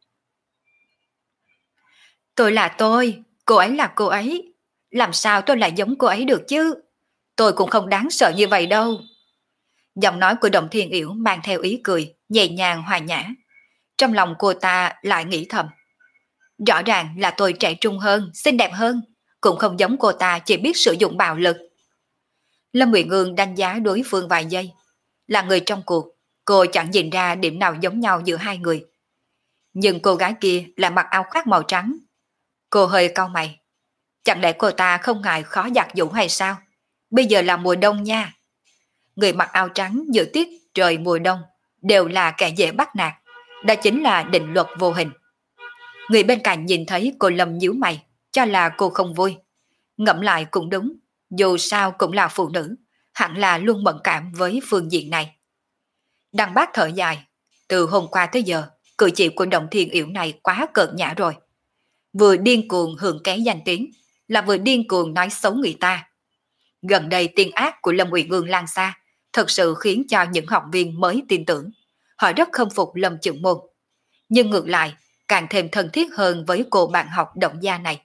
Tôi là tôi, cô ấy là cô ấy. Làm sao tôi lại giống cô ấy được chứ? Tôi cũng không đáng sợ như vậy đâu. Giọng nói của Động Thiên Yểu mang theo ý cười, nhẹ nhàng hòa nhã. Trong lòng cô ta lại nghĩ thầm. Rõ ràng là tôi trẻ trung hơn, xinh đẹp hơn, cũng không giống cô ta chỉ biết sử dụng bạo lực. Lâm Uyển Ương đánh giá đối phương vài giây. Là người trong cuộc, cô chẳng nhìn ra điểm nào giống nhau giữa hai người. Nhưng cô gái kia là mặc áo khoác màu trắng. Cô hơi cau mày. Chẳng lẽ cô ta không ngại khó giặt giũ hay sao? Bây giờ là mùa đông nha. Người mặc áo trắng giữa tiết trời mùa đông đều là kẻ dễ bắt nạt. Đó chính là định luật vô hình. Người bên cạnh nhìn thấy cô Lâm nhíu mày, cho là cô không vui. Ngẫm lại cũng đúng, dù sao cũng là phụ nữ, hẳn là luôn mẫn cảm với phương diện này. Đăng Bác thở dài, từ hôm qua tới giờ, cử chỉ của Động Thiên Yểu này quá cợt nhã rồi. Vừa điên cuồng hưởng ké danh tiếng, là vừa điên cuồng nói xấu người ta. Gần đây tiên ác của Lâm Uyển Ương lan xa, thật sự khiến cho những học viên mới tin tưởng. Họ rất khâm phục Lâm trưởng môn. Nhưng ngược lại, càng thêm thân thiết hơn với cô bạn học Động gia này.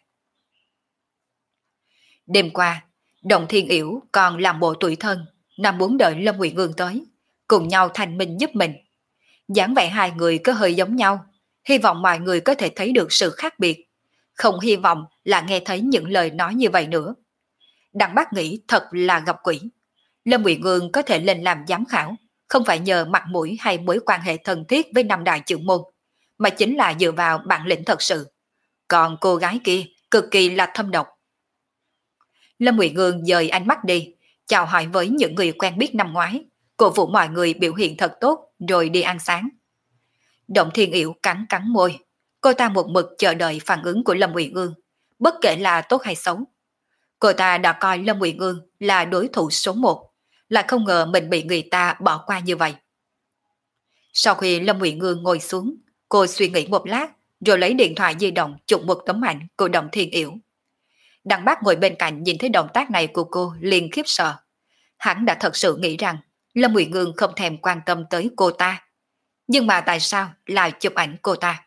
Đêm qua, Động Thiên Yểu còn làm bộ tủi thân, nằm muốn đợi Lâm Uyển Ương tới, cùng nhau thành minh giúp mình. Dáng vẻ hai người có hơi giống nhau, hy vọng mọi người có thể thấy được sự khác biệt. Không hy vọng là nghe thấy những lời nói như vậy nữa. Đặng Bác nghĩ thật là gặp quỷ. Lâm Uyển Ương có thể lên làm giám khảo, không phải nhờ mặt mũi hay mối quan hệ thân thiết với năm đại trưởng môn, mà chính là dựa vào bản lĩnh thật sự. Còn cô gái kia cực kỳ là thâm độc. Lâm Uyển Ương dời ánh mắt đi, chào hỏi với những người quen biết năm ngoái, cổ vũ mọi người biểu hiện thật tốt rồi đi ăn sáng. Động Thiên Yểu cắn cắn môi, cô ta một mực chờ đợi phản ứng của Lâm Uyển Ương, bất kể là tốt hay xấu. Cô ta đã coi Lâm Uyển Ương là đối thủ số một, lại không ngờ mình bị người ta bỏ qua như vậy. Sau khi Lâm Uyển Ương ngồi xuống, cô suy nghĩ một lát, rồi lấy điện thoại di động chụp một tấm ảnh của Động Thiên Yểu. Đặng Bác ngồi bên cạnh nhìn thấy động tác này của cô liền khiếp sợ. Hắn đã thật sự nghĩ rằng Lâm Uyển Ương không thèm quan tâm tới cô ta. Nhưng mà tại sao lại chụp ảnh cô ta?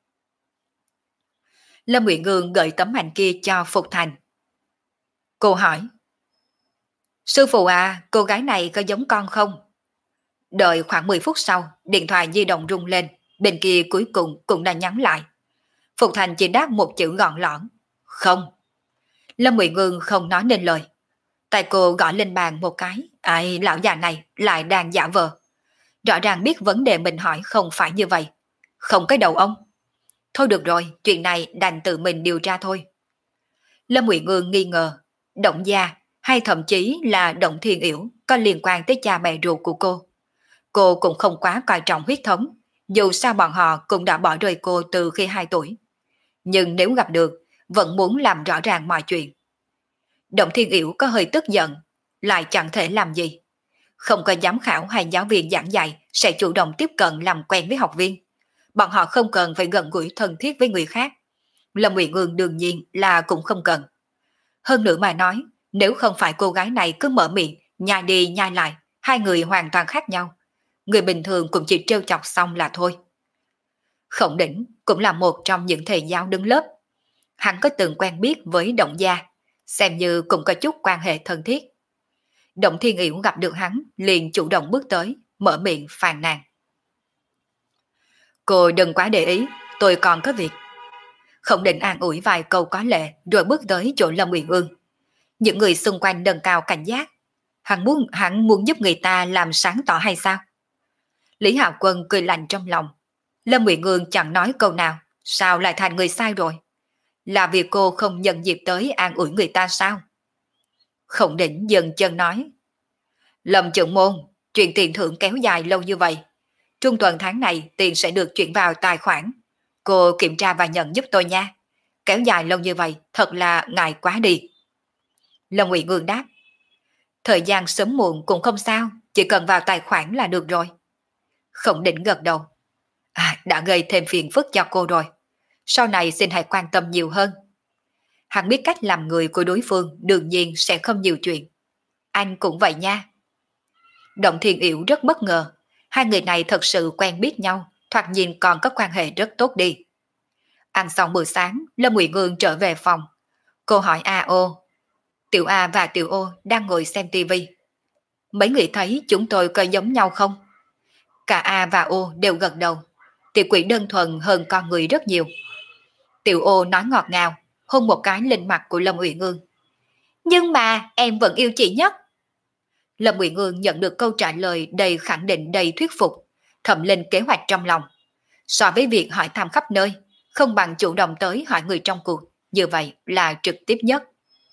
Lâm Uyển Ương gửi tấm ảnh kia cho Phục Thành. Cô hỏi. Sư phụ à, cô gái này có giống con không? Đợi khoảng 10 phút sau, điện thoại di động rung lên, bên kia cuối cùng cũng đã nhắn lại. Phục Thành chỉ đáp một chữ gọn lõn. Không. Lâm Uyển Ương không nói nên lời. Tay cô gõ lên bàn một cái. Ai, lão già này lại đang giả vờ. Rõ ràng biết vấn đề mình hỏi không phải như vậy. Không cái đầu ông. Thôi được rồi, chuyện này đành tự mình điều tra thôi. Lâm Uyển Ương nghi ngờ, Động gia hay thậm chí là Động Thiên Yểu có liên quan tới cha mẹ ruột của cô. Cô cũng không quá coi trọng huyết thống, dù sao bọn họ cũng đã bỏ rơi cô từ khi 2 tuổi. Nhưng nếu gặp được, vẫn muốn làm rõ ràng mọi chuyện. Động Thiên Yểu có hơi tức giận, lại chẳng thể làm gì. Không có giám khảo hay giáo viên giảng dạy sẽ chủ động tiếp cận làm quen với học viên. Bọn họ không cần phải gần gũi thân thiết với người khác. Lâm Uyển Ương đương nhiên là cũng không cần. Hơn nữa mà nói, nếu không phải cô gái này cứ mở miệng, nhai đi nhai lại, hai người hoàn toàn khác nhau. Người bình thường cũng chỉ trêu chọc xong là thôi. Khổng Đỉnh cũng là một trong những thầy giáo đứng lớp. Hắn có từng quen biết với Động gia, xem như cũng có chút quan hệ thân thiết. Động Thiên Yểu gặp được hắn, liền chủ động bước tới, mở miệng phàn nàn. Cô đừng quá để ý, tôi còn có việc. Khổng Định an ủi vài câu có lệ, rồi bước tới chỗ Lâm Uyển Ương. Những người xung quanh nâng cao cảnh giác. Hắn muốn giúp người ta làm sáng tỏ hay sao? Lý Hạo Quân cười lạnh trong lòng. Lâm Uyển Ương chẳng nói câu nào, sao lại thành người sai rồi? Là vì cô không nhận dịp tới an ủi người ta sao? Khổng Định dần chân nói. Lâm trưởng môn, chuyện tiền thưởng kéo dài lâu như vậy. Trung tuần tháng này tiền sẽ được chuyển vào tài khoản. Cô kiểm tra và nhận giúp tôi nha. Kéo dài lâu như vậy thật là ngại quá đi. Lâm Ngụy Ngương đáp. Thời gian sớm muộn cũng không sao, chỉ cần vào tài khoản là được rồi. Khổng Định gật đầu. Đã gây thêm phiền phức cho cô rồi. Sau này xin hãy quan tâm nhiều hơn. Hắn biết cách làm người của đối phương, đương nhiên sẽ không nhiều chuyện. Anh cũng vậy nha. Động Thiên Yểu rất bất ngờ. Hai người này thật sự quen biết nhau, thoạt nhìn còn có quan hệ rất tốt đi. Ăn xong bữa sáng, Lâm Ngụy Ngương trở về phòng. Cô hỏi A.O. Tiểu A và Tiểu O đang ngồi xem tivi. Mấy người thấy chúng tôi có giống nhau không? Cả A và O đều gật đầu. Tiểu Quỷ đơn thuần hơn con người rất nhiều. Tiểu O nói ngọt ngào, hôn một cái lên mặt của Lâm Uyển Ngương. Nhưng mà em vẫn yêu chị nhất. Lâm Uyển Ngương nhận được câu trả lời đầy khẳng định, đầy thuyết phục, thầm lên kế hoạch trong lòng. So với việc hỏi thăm khắp nơi, không bằng chủ động tới hỏi người trong cuộc, như vậy là trực tiếp nhất.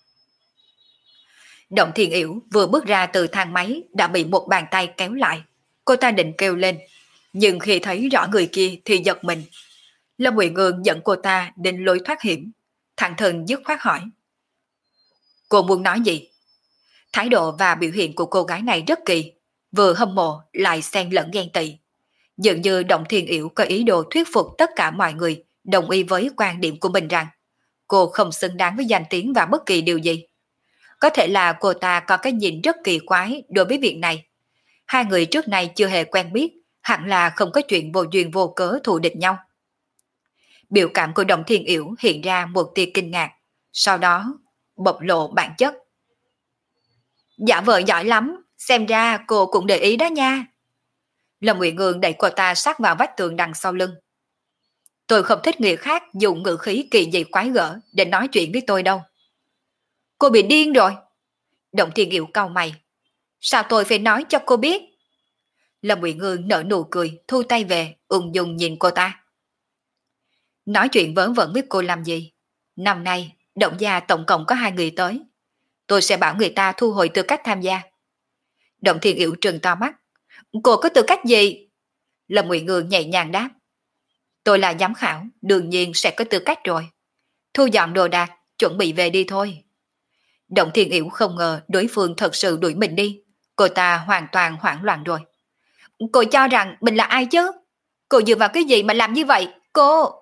Động Thiên Yểu vừa bước ra từ thang máy đã bị một bàn tay kéo lại. Cô ta định kêu lên, nhưng khi thấy rõ người kia thì giật mình. Lâm Uyển Ngương dẫn cô ta đến lối thoát hiểm, thẳng thừng dứt khoát hỏi. Cô muốn nói gì? Thái độ và biểu hiện của cô gái này rất kỳ, vừa hâm mộ lại xen lẫn ghen tị. Dường như Động Thiên Yểu có ý đồ thuyết phục tất cả mọi người đồng ý với quan điểm của mình rằng cô không xứng đáng với danh tiếng và bất kỳ điều gì. Có thể là cô ta có cái nhìn rất kỳ quái đối với việc này. Hai người trước nay chưa hề quen biết, hẳn là không có chuyện vô duyên vô cớ thù địch nhau. Biểu cảm của Động Thiên Yểu hiện ra một tia kinh ngạc, sau đó bộc lộ bản chất. Dạ vợ giỏi lắm, xem ra cô cũng để ý đó nha. Lâm Uyển Ngương đẩy cô ta sát vào vách tường đằng sau lưng. Tôi không thích người khác dùng ngữ khí kỳ dị quái gở để nói chuyện với tôi đâu. Cô bị điên rồi. Động Thiên Yểu cau mày. Sao tôi phải nói cho cô biết? Lâm Uyển Ngương nở nụ cười, thu tay về, ung dung nhìn cô ta. Nói chuyện vớ vẩn với cô làm gì? Năm nay, Động gia tổng cộng có 2 người tới. Tôi sẽ bảo người ta thu hồi tư cách tham gia. Động Thiên Yểu trừng to mắt. Cô có tư cách gì? Lâm Ngụy Ngương nhẹ nhàng đáp. Tôi là giám khảo, đương nhiên sẽ có tư cách rồi. Thu dọn đồ đạc, chuẩn bị về đi thôi. Động Thiên Yểu không ngờ đối phương thật sự đuổi mình đi. Cô ta hoàn toàn hoảng loạn rồi. Cô cho rằng mình là ai chứ? Cô dựa vào cái gì mà làm như vậy? Cô...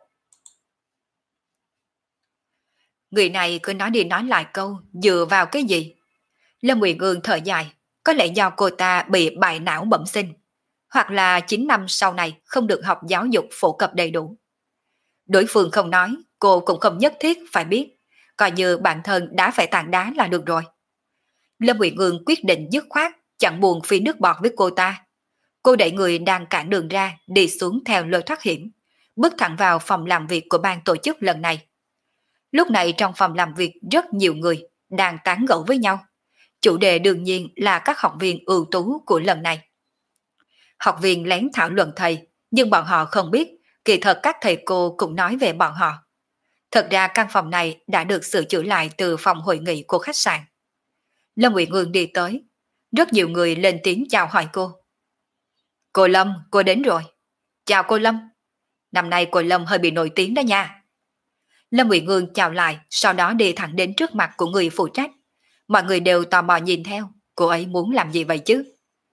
Người này cứ nói đi nói lại câu dựa vào cái gì? Lâm Ngụy Ngương thở dài. Có lẽ do cô ta bị bại não bẩm sinh, hoặc là 9 năm sau này không được học giáo dục phổ cập đầy đủ. Đối phương không nói, cô cũng không nhất thiết phải biết, coi như bản thân đá phải tảng đá là được rồi. Lâm Ngụy Ngương quyết định dứt khoát, chẳng buồn phi nước bọt với cô ta. Cô đẩy người đang cản đường ra, đi xuống theo lối thoát hiểm, bước thẳng vào phòng làm việc của ban tổ chức lần này. Lúc này trong phòng làm việc rất nhiều người đang tán gẫu với nhau. Chủ đề đương nhiên là các học viên ưu tú của lần này. Học viên lén thảo luận thầy, nhưng bọn họ không biết, kỳ thật các thầy cô cũng nói về bọn họ. Thật ra căn phòng này đã được sửa chữa lại từ phòng hội nghị của khách sạn. Lâm Ngụy Ngương đi tới, rất nhiều người lên tiếng chào hỏi cô. Cô Lâm, cô đến rồi. Chào cô Lâm. Năm nay cô Lâm hơi bị nổi tiếng đó nha. Lâm Ngụy Ngương chào lại, sau đó đi thẳng đến trước mặt của người phụ trách. Mọi người đều tò mò nhìn theo, cô ấy muốn làm gì vậy chứ?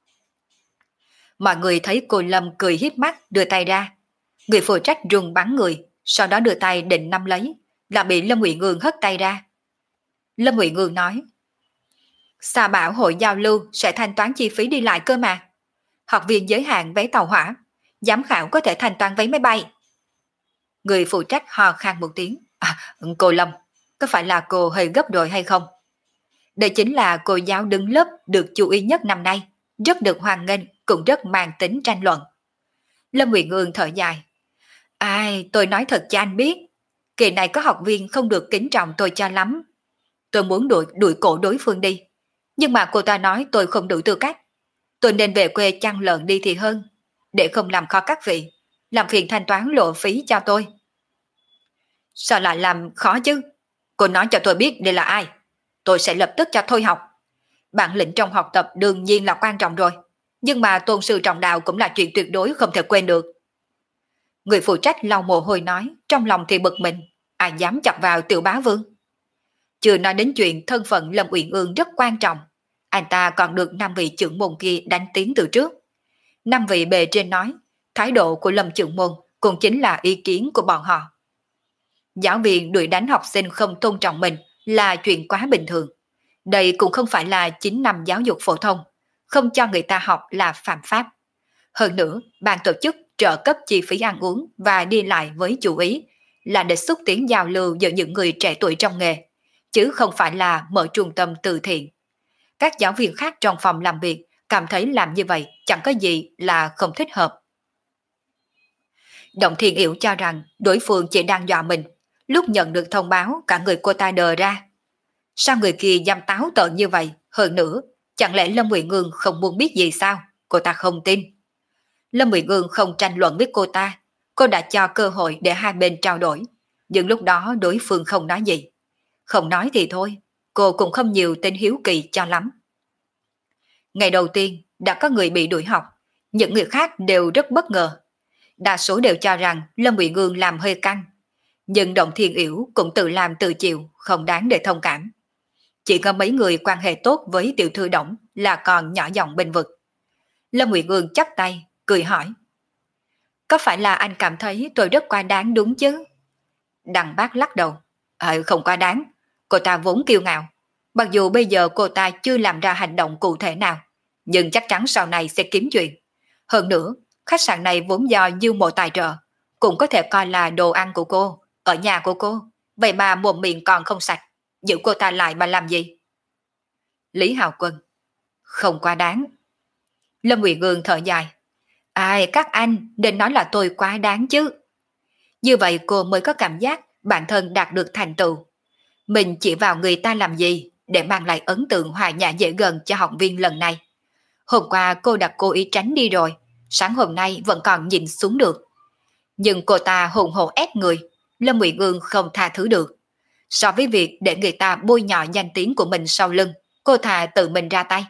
Mọi người thấy cô Lâm cười híp mắt đưa tay ra. Người phụ trách run bắn người, sau đó đưa tay định nắm lấy, là bị Lâm Ngụy Ngương hất tay ra. Lâm Ngụy Ngương nói, Sa bảo hội giao lưu sẽ thanh toán chi phí đi lại cơ mà. Học viên giới hạn vé tàu hỏa, giám khảo có thể thanh toán vé máy bay. Người phụ trách hò khan một tiếng. Cô Lâm, có phải là cô hơi gấp rồi hay không? Đây chính là cô giáo đứng lớp được chú ý nhất năm nay, rất được hoan nghênh, cũng rất mang tính tranh luận. Lâm Ngụy Ngương thở dài. Ai, tôi nói thật cho anh biết, kỳ này có học viên không được kính trọng tôi cho lắm. Tôi muốn đuổi cổ đối phương đi, nhưng mà cô ta nói tôi không đủ tư cách. Tôi nên về quê chăn lợn đi thì hơn, để không làm khó các vị, làm phiền thanh toán lộ phí cho tôi. Sao lại làm khó chứ? Cô nói cho tôi biết đây là ai, tôi sẽ lập tức cho thôi học. Bản lĩnh trong học tập đương nhiên là quan trọng rồi, nhưng mà tôn sư trọng đạo cũng là chuyện tuyệt đối không thể quên được. Người phụ trách lau mồ hôi nói, trong lòng thì bực mình, ai dám chọc vào Tiểu Bá Vương. Chưa nói đến chuyện thân phận Lâm Uyển Ương rất quan trọng, anh ta còn được 5 vị trưởng môn kia đánh tiếng từ trước. 5 vị bề trên nói, thái độ của Lâm trưởng môn cũng chính là ý kiến của bọn họ. Giáo viên đuổi đánh học sinh không tôn trọng mình là chuyện quá bình thường. Đây cũng không phải là 9 năm giáo dục phổ thông, không cho người ta học là phạm pháp. Hơn nữa, ban tổ chức trợ cấp chi phí ăn uống và đi lại với chủ ý là để xúc tiến giao lưu giữa những người trẻ tuổi trong nghề, chứ không phải là mở trung tâm từ thiện. Các giáo viên khác trong phòng làm việc cảm thấy làm như vậy chẳng có gì là không thích hợp. Động Thiên Yểu cho rằng đối phương chỉ đang dọa mình, lúc nhận được thông báo cả người cô ta đờ ra. Sao người kia dám táo tợn như vậy, hơn nữa, chẳng lẽ Lâm Uyển Ương không muốn biết gì sao, cô ta không tin. Lâm Uyển Ương không tranh luận với cô đã cho cơ hội để hai bên trao đổi, nhưng lúc đó đối phương không nói gì. Không nói thì thôi, cô cũng không nhiều tính hiếu kỳ cho lắm. Ngày đầu tiên đã có người bị đuổi học, những người khác đều rất bất ngờ. Đa số đều cho rằng Lâm Uyển Ương làm hơi căng, nhưng Động Thiên Yểu cũng tự làm tự chịu, không đáng để thông cảm. Chỉ có mấy người quan hệ tốt với tiểu thư Đổng là còn nhỏ giọng bên vực. Lâm Uyển Ương chắp tay, cười hỏi. Có phải là anh cảm thấy tôi rất quá đáng đúng chứ? Đằng Bác lắc đầu. Không quá đáng, cô ta vốn kiêu ngạo. Mặc dù bây giờ cô ta chưa làm ra hành động cụ thể nào, nhưng chắc chắn sau này sẽ kiếm chuyện. Hơn nữa, khách sạn này vốn do Dư Mộ tài trợ, cũng có thể coi là đồ ăn của cô, ở nhà của cô. Vậy mà mồm miệng còn không sạch, giữ cô ta lại mà làm gì? Lý Hào Quân. Không quá đáng. Lâm Uyển Ương thở dài. Ai, các anh nên nói là tôi quá đáng chứ. Như vậy cô mới có cảm giác bản thân đạt được thành tựu. Mình chỉ vào người ta làm gì để mang lại ấn tượng hòa nhã dễ gần cho học viên lần này. Hôm qua cô đã cố ý tránh đi rồi, sáng hôm nay vẫn còn nhìn xuống được. Nhưng cô ta hùng hổ ép người, Lâm Uyển Ương không tha thứ được. So với việc để người ta bôi nhọ danh tiếng của mình sau lưng, cô thà tự mình ra tay.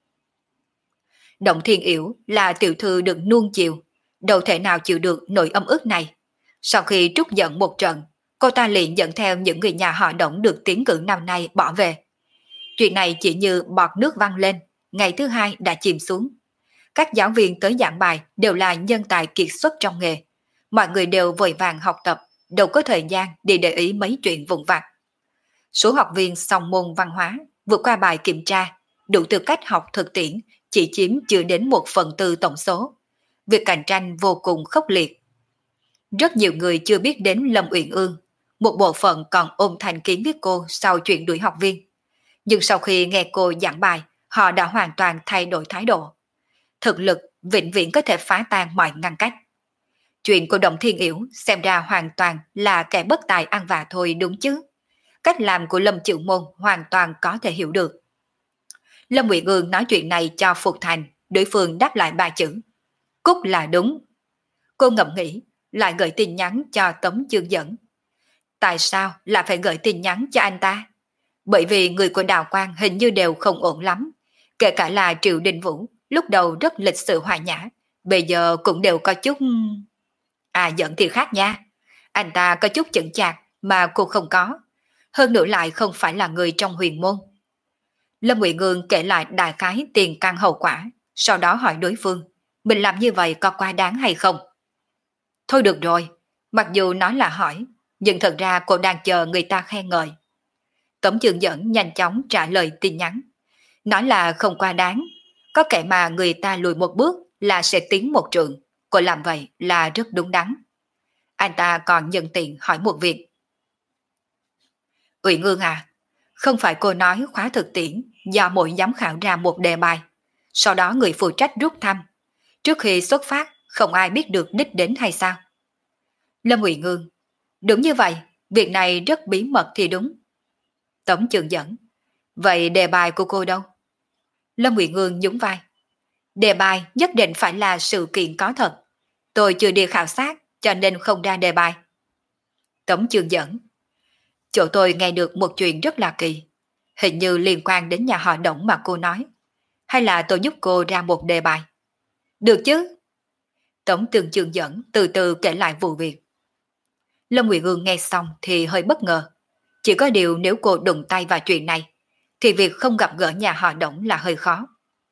Động Thiên Yểu là tiểu thư được nuông chiều, đâu thể nào chịu được nỗi âm ức này. Sau khi trút giận một trận, cô ta liền dẫn theo những người nhà họ Động được tiến cử năm nay bỏ về. Chuyện này chỉ như bọt nước văng lên, ngày thứ hai đã chìm xuống. Các giáo viên tới giảng bài đều là nhân tài kiệt xuất trong nghề. Mọi người đều vội vàng học tập, đâu có thời gian để để ý mấy chuyện vụn vặt. Số học viên song môn văn hóa vượt qua bài kiểm tra, đủ tư cách học thực tiễn chỉ chiếm chưa đến 1/4 tổng số. Việc cạnh tranh vô cùng khốc liệt. Rất nhiều người chưa biết đến Lâm Uyển Ương, một bộ phận còn ôm thành kiến với cô sau chuyện đuổi học viên. Nhưng sau khi nghe cô giảng bài, họ đã hoàn toàn thay đổi thái độ. Thực lực vĩnh viễn có thể phá tan mọi ngăn cách. Chuyện của Động Thiên Yểu xem ra hoàn toàn là kẻ bất tài ăn vạ thôi đúng chứ. Cách làm của Lâm Triệu Môn hoàn toàn có thể hiểu được. Lâm Uyển Ương nói chuyện này cho Phục Thành, đối phương đáp lại 3 chữ. Cút là đúng. Cô ngẫm nghĩ, lại gửi tin nhắn cho Tống Chương Dẫn. Tại sao lại phải gửi tin nhắn cho anh ta? Bởi vì người của Đào Quang hình như đều không ổn lắm. Kể cả là Triệu Đình Vũ, lúc đầu rất lịch sự hòa nhã, bây giờ cũng đều có chút... Giận thì khác nha. Anh ta có chút chững chạc mà cô không có. Hơn nữa lại không phải là người trong huyền môn. Lâm Uyển Ương kể lại đại khái tiền căn hậu quả, sau đó hỏi đối phương, mình làm như vậy có quá đáng hay không? Thôi được rồi, mặc dù nói là hỏi, nhưng thật ra cô đang chờ người ta khen ngợi. Tống Chương Dẫn nhanh chóng trả lời tin nhắn, nói là không quá đáng, có kẻ mà người ta lùi một bước là sẽ tiến một trượng, cô làm vậy là rất đúng đắn. Anh ta còn nhân tiện hỏi một việc. Uyển Ương à, không phải cô nói khóa thực tiễn do mỗi giám khảo ra một đề bài, sau đó người phụ trách rút thăm. Trước khi xuất phát, không ai biết được đích đến hay sao? Lâm Uyển Ương, đúng như vậy, việc này rất bí mật thì đúng. Tống Chương Dẫn, vậy đề bài của cô đâu? Lâm Uyển Ương nhún vai. Đề bài nhất định phải là sự kiện có thật. Tôi chưa đi khảo sát cho nên không ra đề bài. Tống Chương Dẫn, chỗ tôi nghe được một chuyện rất là kỳ. Hình như liên quan đến nhà họ Đổng mà cô nói. Hay là tôi giúp cô ra một đề bài? Được chứ? Tống Tương Chương Dẫn từ từ kể lại vụ việc. Lâm Nguyệt Ương nghe xong thì hơi bất ngờ. Chỉ có điều nếu cô đụng tay vào chuyện này, thì việc không gặp gỡ nhà họ Đổng là hơi khó.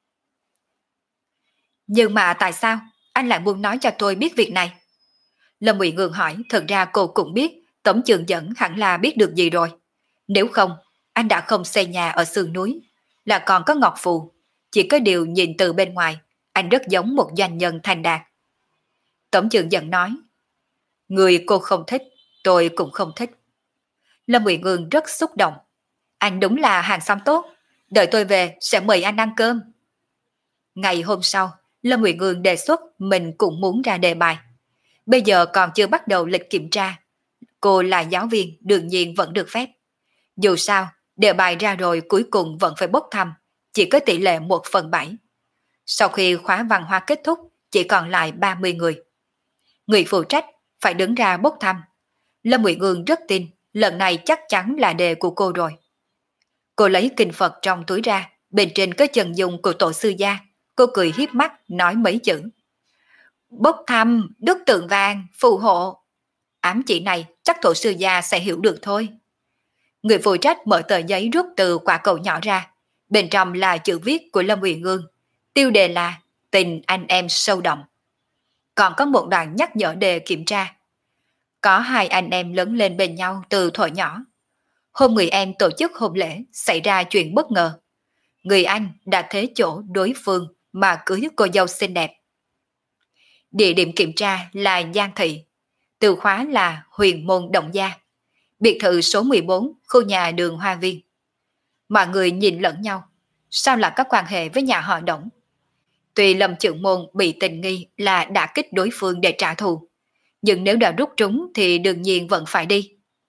Nhưng mà tại sao anh lại muốn nói cho tôi biết việc này? Lâm Nguyệt Ương hỏi, thật ra cô cũng biết Tống Chương Dẫn hẳn là biết được gì rồi. Nếu không, anh đã không xây nhà ở sườn núi, là còn có ngọc phù. Chỉ có điều nhìn từ bên ngoài, anh rất giống một doanh nhân thành đạt. Tống Chương Dẫn nói, người cô không thích, tôi cũng không thích. Lâm Nguyệt Ương rất xúc động. Anh đúng là hàng xóm tốt, đợi tôi về sẽ mời anh ăn cơm. Ngày hôm sau, Lâm Nguyệt Ương đề xuất mình cũng muốn ra đề bài. Bây giờ còn chưa bắt đầu lịch kiểm tra. Cô là giáo viên, đương nhiên vẫn được phép. Dù sao, đề bài ra rồi cuối cùng vẫn phải bốc thăm, chỉ có tỷ lệ 1/7. Sau khi khóa văn hóa kết thúc, chỉ còn lại 30 người. Người phụ trách phải đứng ra bốc thăm. Lâm Nguyệt Ương rất tin, lần này chắc chắn là đề của cô rồi. Cô lấy kinh Phật trong túi ra, bên trên có chân dung của tổ sư gia. Cô cười hiếp mắt nói mấy chữ. Bốc thăm, đức tượng vàng, phù hộ. Ám chỉ này chắc tổ sư gia sẽ hiểu được thôi. Người phụ trách mở tờ giấy rút từ quả cầu nhỏ ra. Bên trong là chữ viết của Lâm Uyển Ương. Tiêu đề là tình anh em sâu đậm. Còn có một đoạn nhắc nhở đề kiểm tra. Có hai anh em lớn lên bên nhau từ thuở nhỏ. Hôm người em tổ chức hôn lễ xảy ra chuyện bất ngờ. Người anh đã thế chỗ đối phương mà cưới cô dâu xinh đẹp. Địa điểm kiểm tra là Giang Thị. Từ khóa là Huyền Môn Động Gia. Biệt thự số 14, khu nhà đường Hoa Viên. Mọi người nhìn lẫn nhau. Sao là có quan hệ với nhà họ Đổng? Tuy Lâm Trưởng Môn bị tình nghi là đã kích đối phương để trả thù. Nhưng nếu đã rút trúng thì đương nhiên vẫn phải đi.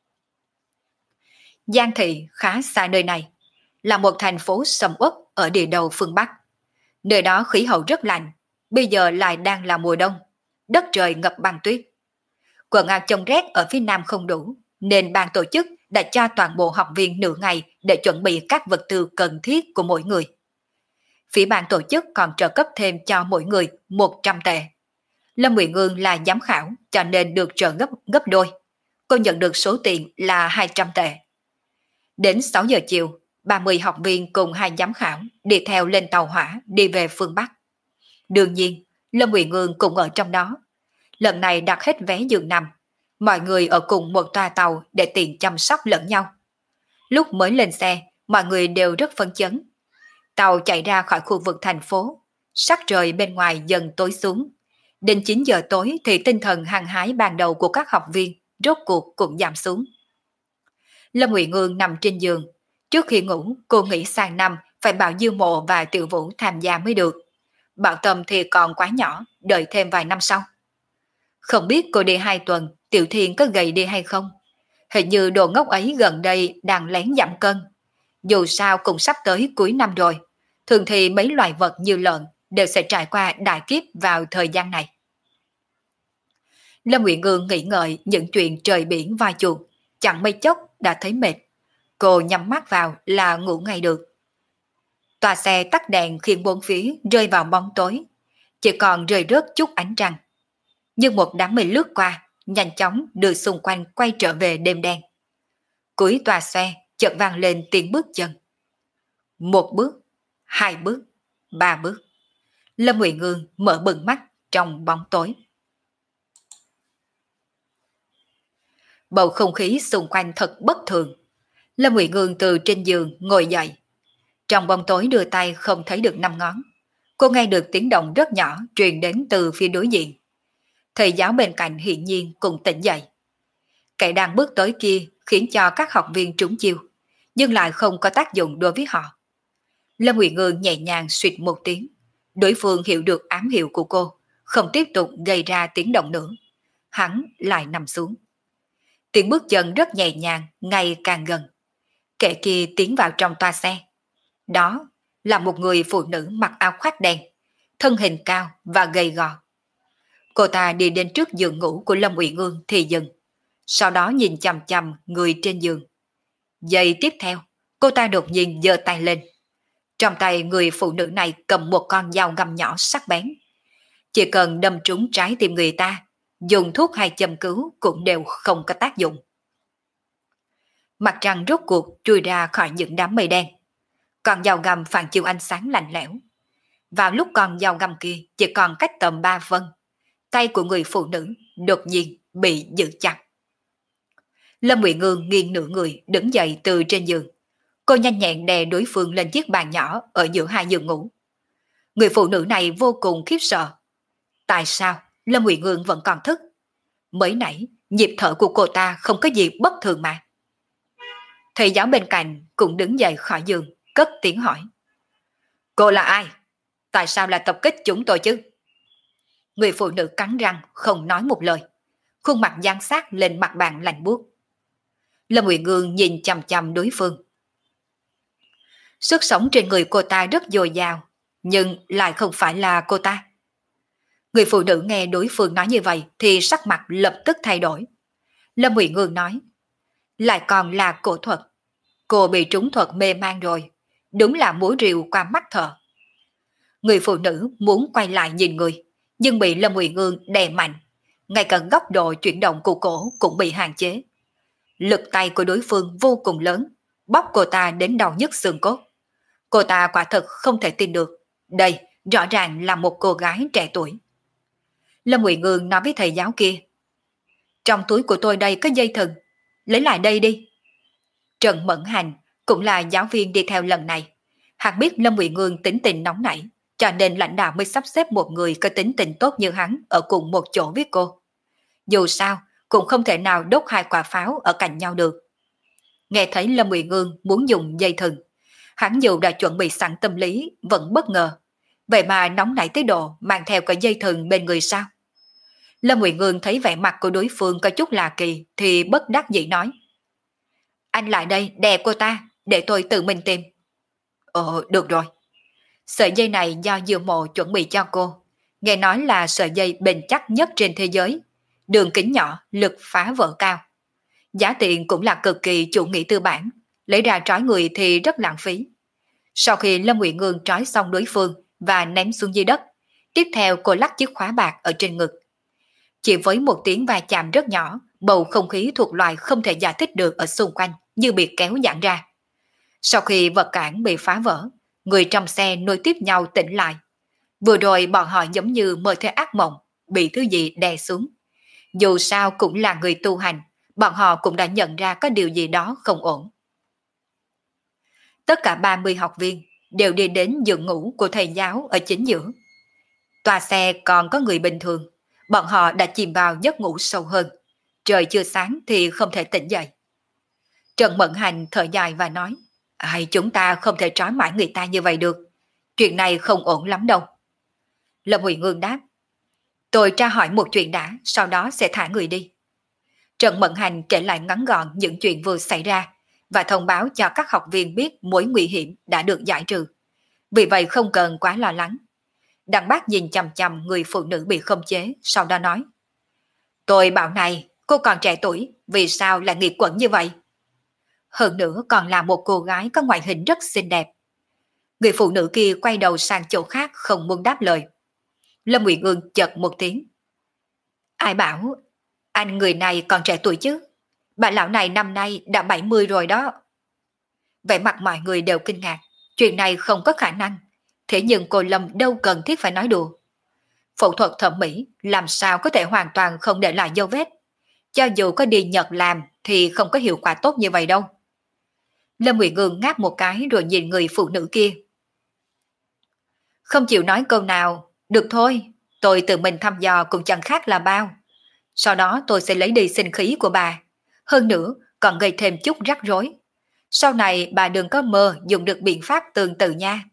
Giang Thị khá xa nơi này. Là một thành phố sầm uất ở địa đầu phương Bắc. Nơi đó khí hậu rất lạnh. Bây giờ lại đang là mùa đông. Đất trời ngập băng tuyết. Quần áo chống rét ở phía nam không đủ, nên ban tổ chức đã cho toàn bộ học viên nửa ngày để chuẩn bị các vật tư cần thiết của mỗi người. Phía ban tổ chức còn trợ cấp thêm cho mỗi người 100 tệ. Lâm Uyển Ương là giám khảo cho nên được trợ gấp đôi. Cô nhận được số tiền là 200 tệ. Đến 6 giờ chiều, 30 học viên cùng hai giám khảo đi theo lên tàu hỏa đi về phương Bắc. Đương nhiên, Lâm Uyển Ương cũng ở trong đó. Lần này đặt hết vé giường nằm, mọi người ở cùng một toa tàu để tiện chăm sóc lẫn nhau. Lúc mới lên xe, mọi người đều rất phấn chấn. Tàu chạy ra khỏi khu vực thành phố, sắc trời bên ngoài dần tối xuống. Đến 9 giờ tối thì tinh thần hăng hái ban đầu của các học viên rốt cuộc cũng giảm xuống. Lâm Uyển Ương nằm trên giường. Trước khi ngủ, cô nghĩ sang năm phải bảo Diêu Mộ và Tiểu Vũ tham gia mới được. Bảo Tâm thì còn quá nhỏ, đợi thêm vài năm sau. Không biết cô đi 2 tuần, Tiểu Thiên có gầy đi hay không? Hình như đồ ngốc ấy gần đây đang lén giảm cân. Dù sao cũng sắp tới cuối năm rồi. Thường thì mấy loài vật như lợn đều sẽ trải qua đại kiếp vào thời gian này. Lâm Uyển Ương nghĩ ngợi những chuyện trời biển vai chuột, chẳng mấy chốc đã thấy mệt. Cô nhắm mắt vào là ngủ ngay được. Tòa xe tắt đèn khiến bốn phía rơi vào bóng tối, chỉ còn rơi rớt chút ánh trăng. Nhưng một đám mây lướt qua, nhanh chóng đưa xung quanh quay trở về đêm đen. Cuối tòa xe chợt vang lên tiếng bước chân. 1 bước, 2 bước, 3 bước. Lâm Uyển Ương mở bừng mắt trong bóng tối. Bầu không khí xung quanh thật bất thường. Lâm Uyển Ương từ trên giường ngồi dậy. Trong bóng tối đưa tay không thấy được 5 ngón. Cô nghe được tiếng động rất nhỏ truyền đến từ phía đối diện. Thầy giáo bên cạnh hiển nhiên cũng tỉnh dậy. Kẻ đang bước tới kia khiến cho các học viên trúng chiêu, nhưng lại không có tác dụng đối với họ. Lâm Uyển Ương nhẹ nhàng suýt một tiếng. Đối phương hiểu được ám hiệu của cô, không tiếp tục gây ra tiếng động nữa. Hắn lại nằm xuống. Tiếng bước chân rất nhẹ nhàng, ngày càng gần. Kẻ kia tiến vào trong toa xe. Đó là một người phụ nữ mặc áo khoác đen, thân hình cao và gầy gò. Cô ta đi đến trước giường ngủ của Lâm Uyển Ương thì dừng, sau đó nhìn chằm chằm người trên giường. Giây tiếp theo, cô ta đột nhiên giơ tay lên. Trong tay người phụ nữ này cầm một con dao găm nhỏ sắc bén. Chỉ cần đâm trúng trái tim người ta, dùng thuốc hay châm cứu cũng đều không có tác dụng. Mặt trăng rốt cuộc chui ra khỏi những đám mây đen. Con dao găm phản chiếu ánh sáng lạnh lẽo. Vào lúc con dao găm kia chỉ còn cách tầm 3 phân, tay của người phụ nữ đột nhiên bị giữ chặt. Lâm Ngụy Ngương nghiêng nửa người đứng dậy từ trên giường. Cô nhanh nhẹn đè đối phương lên chiếc bàn nhỏ ở giữa hai giường ngủ. Người phụ nữ này vô cùng khiếp sợ. Tại sao Lâm Ngụy Ngương vẫn còn thức? Mới nãy nhịp thở của cô ta không có gì bất thường mà. Thầy giáo bên cạnh cũng đứng dậy khỏi giường, cất tiếng hỏi. Cô là ai? Tại sao lại tập kích chúng tôi chứ? Người phụ nữ cắn răng không nói một lời, khuôn mặt dán sát lên mặt bàn lạnh buốt. Lâm Ngụy Ngương nhìn chằm chằm đối phương. Sức sống trên người cô ta rất dồi dào, nhưng lại không phải là cô ta. Người phụ nữ nghe đối phương nói như vậy thì sắc mặt lập tức thay đổi. Lâm Ngụy Ngương nói, lại còn là cổ thuật. Cô bị trúng thuật mê man rồi, đúng là múa rìu qua mắt thợ. Người phụ nữ muốn quay lại nhìn người, nhưng bị Lâm Ngụy Ngương đè mạnh. Ngay cả góc độ chuyển động của cổ cũng bị hạn chế. Lực tay của đối phương vô cùng lớn, bóp cô ta đến đau nhức xương cốt. Cô ta quả thật không thể tin được. Đây rõ ràng là một cô gái trẻ tuổi. Lâm Ngụy Ngương nói với thầy giáo kia, trong túi của tôi đây có dây thừng, lấy lại đây đi. Trần Mẫn Hành cũng là giáo viên đi theo lần này. Hắn biết Lâm Ngụy Ngương tính tình nóng nảy, cho nên lãnh đạo mới sắp xếp một người có tính tình tốt như hắn ở cùng một chỗ với cô. Dù sao, cũng không thể nào đốt hai quả pháo ở cạnh nhau được. Nghe thấy Lâm Ngụy Ngương muốn dùng dây thừng, hắn dù đã chuẩn bị sẵn tâm lý, vẫn bất ngờ. Vậy mà nóng nảy tới độ mang theo cả dây thừng bên người sao? Lâm Ngụy Ngương thấy vẻ mặt của đối phương có chút lạ kỳ thì bất đắc dĩ nói. Anh lại đây đè cô ta, để tôi tự mình tìm. Được rồi. Sợi dây này do Diêu Mộ chuẩn bị cho cô. Nghe nói là sợi dây bền chắc nhất trên thế giới. Đường kính nhỏ, lực phá vỡ cao. Giá tiền cũng là cực kỳ chủ nghĩa tư bản. Lấy ra trói người thì rất lãng phí. Sau khi Lâm Ngụy Ngương trói xong đối phương và ném xuống dưới đất, tiếp theo cô lắc chiếc khóa bạc ở trên ngực. Chỉ với một tiếng va chạm rất nhỏ, bầu không khí thuộc loại không thể giải thích được ở xung quanh như bị kéo giãn ra. Sau khi vật cản bị phá vỡ, người trong xe nối tiếp nhau tỉnh lại. Vừa rồi bọn họ giống như mơ thấy ác mộng, bị thứ gì đè xuống. Dù sao cũng là người tu hành, bọn họ cũng đã nhận ra có điều gì đó không ổn. Tất cả 30 học viên đều đi đến giường ngủ của thầy giáo ở chính giữa. Tòa xe còn có người bình thường, bọn họ đã chìm vào giấc ngủ sâu hơn. Trời chưa sáng thì không thể tỉnh dậy. Trần Mẫn Hành thở dài và nói, chúng ta không thể trói mãi người ta như vậy được. Chuyện này không ổn lắm đâu. Lâm Ngụy Ngương đáp, tôi tra hỏi một chuyện đã, sau đó sẽ thả người đi. Trần Mẫn Hành kể lại ngắn gọn những chuyện vừa xảy ra và thông báo cho các học viên biết mối nguy hiểm đã được giải trừ. Vì vậy không cần quá lo lắng. Đặng Bác nhìn chằm chằm người phụ nữ bị khống chế, sau đó nói, tôi bảo này, cô còn trẻ tuổi, vì sao lại nghịch quẩn như vậy? Hơn nữa còn là một cô gái có ngoại hình rất xinh đẹp. Người phụ nữ kia quay đầu sang chỗ khác không muốn đáp lời. Lâm Ngụy Ngương chợt một tiếng. Ai bảo, anh người này còn trẻ tuổi chứ? Bà lão này năm nay đã 70 rồi đó. Vẻ mặt mọi người đều kinh ngạc, chuyện này không có khả năng. Thế nhưng cô Lâm đâu cần thiết phải nói đùa. Phẫu thuật thẩm mỹ làm sao có thể hoàn toàn không để lại dấu vết. Cho dù có đi Nhật làm thì không có hiệu quả tốt như vậy đâu. Lâm Ngụy Ngương ngáp một cái rồi nhìn người phụ nữ kia. Không chịu nói câu nào, được thôi, tôi tự mình thăm dò cũng chẳng khác là bao. Sau đó tôi sẽ lấy đi sinh khí của bà. Hơn nữa còn gây thêm chút rắc rối. Sau này bà đừng có mơ dùng được biện pháp tương tự nha.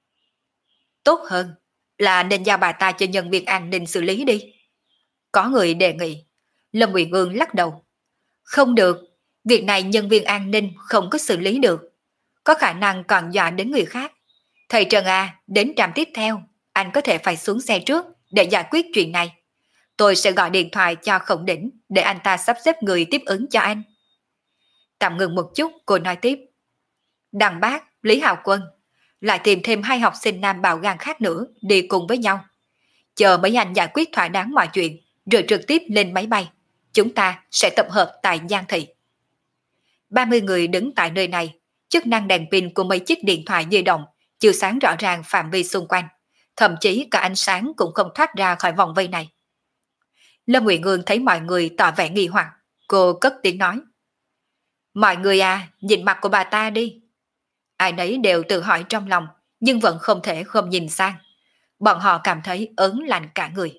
Tốt hơn là nên giao bà ta cho nhân viên an ninh xử lý đi. Có người đề nghị. Lâm Ngụy Ngương lắc đầu. Không được, việc này nhân viên an ninh không có xử lý được. Có khả năng còn dọa đến người khác. Thầy Trần à, đến trạm tiếp theo, anh có thể phải xuống xe trước để giải quyết chuyện này. Tôi sẽ gọi điện thoại cho Khổng Đỉnh để anh ta sắp xếp người tiếp ứng cho anh. Tạm ngừng một chút, cô nói tiếp. Đặng Bác, Lý Hạo Quân, lại tìm thêm 2 học sinh nam bạo gan khác nữa đi cùng với nhau. chờ mấy anh giải quyết thỏa đáng mọi chuyện, rồi trực tiếp lên máy bay. Chúng ta sẽ tập hợp tại Giang Thị. 30 người đứng tại nơi này, chức năng đèn pin của mấy chiếc điện thoại di động chiếu sáng rõ ràng phạm vi xung quanh, thậm chí cả ánh sáng cũng không thoát ra khỏi vòng vây này. Lâm Nguyện Ương thấy mọi người tỏ vẻ nghi hoặc, cô cất tiếng nói. Mọi người à, nhìn mặt của bà ta đi. Ai nấy đều tự hỏi trong lòng, nhưng vẫn không thể không nhìn sang. Bọn họ cảm thấy ớn lạnh cả người.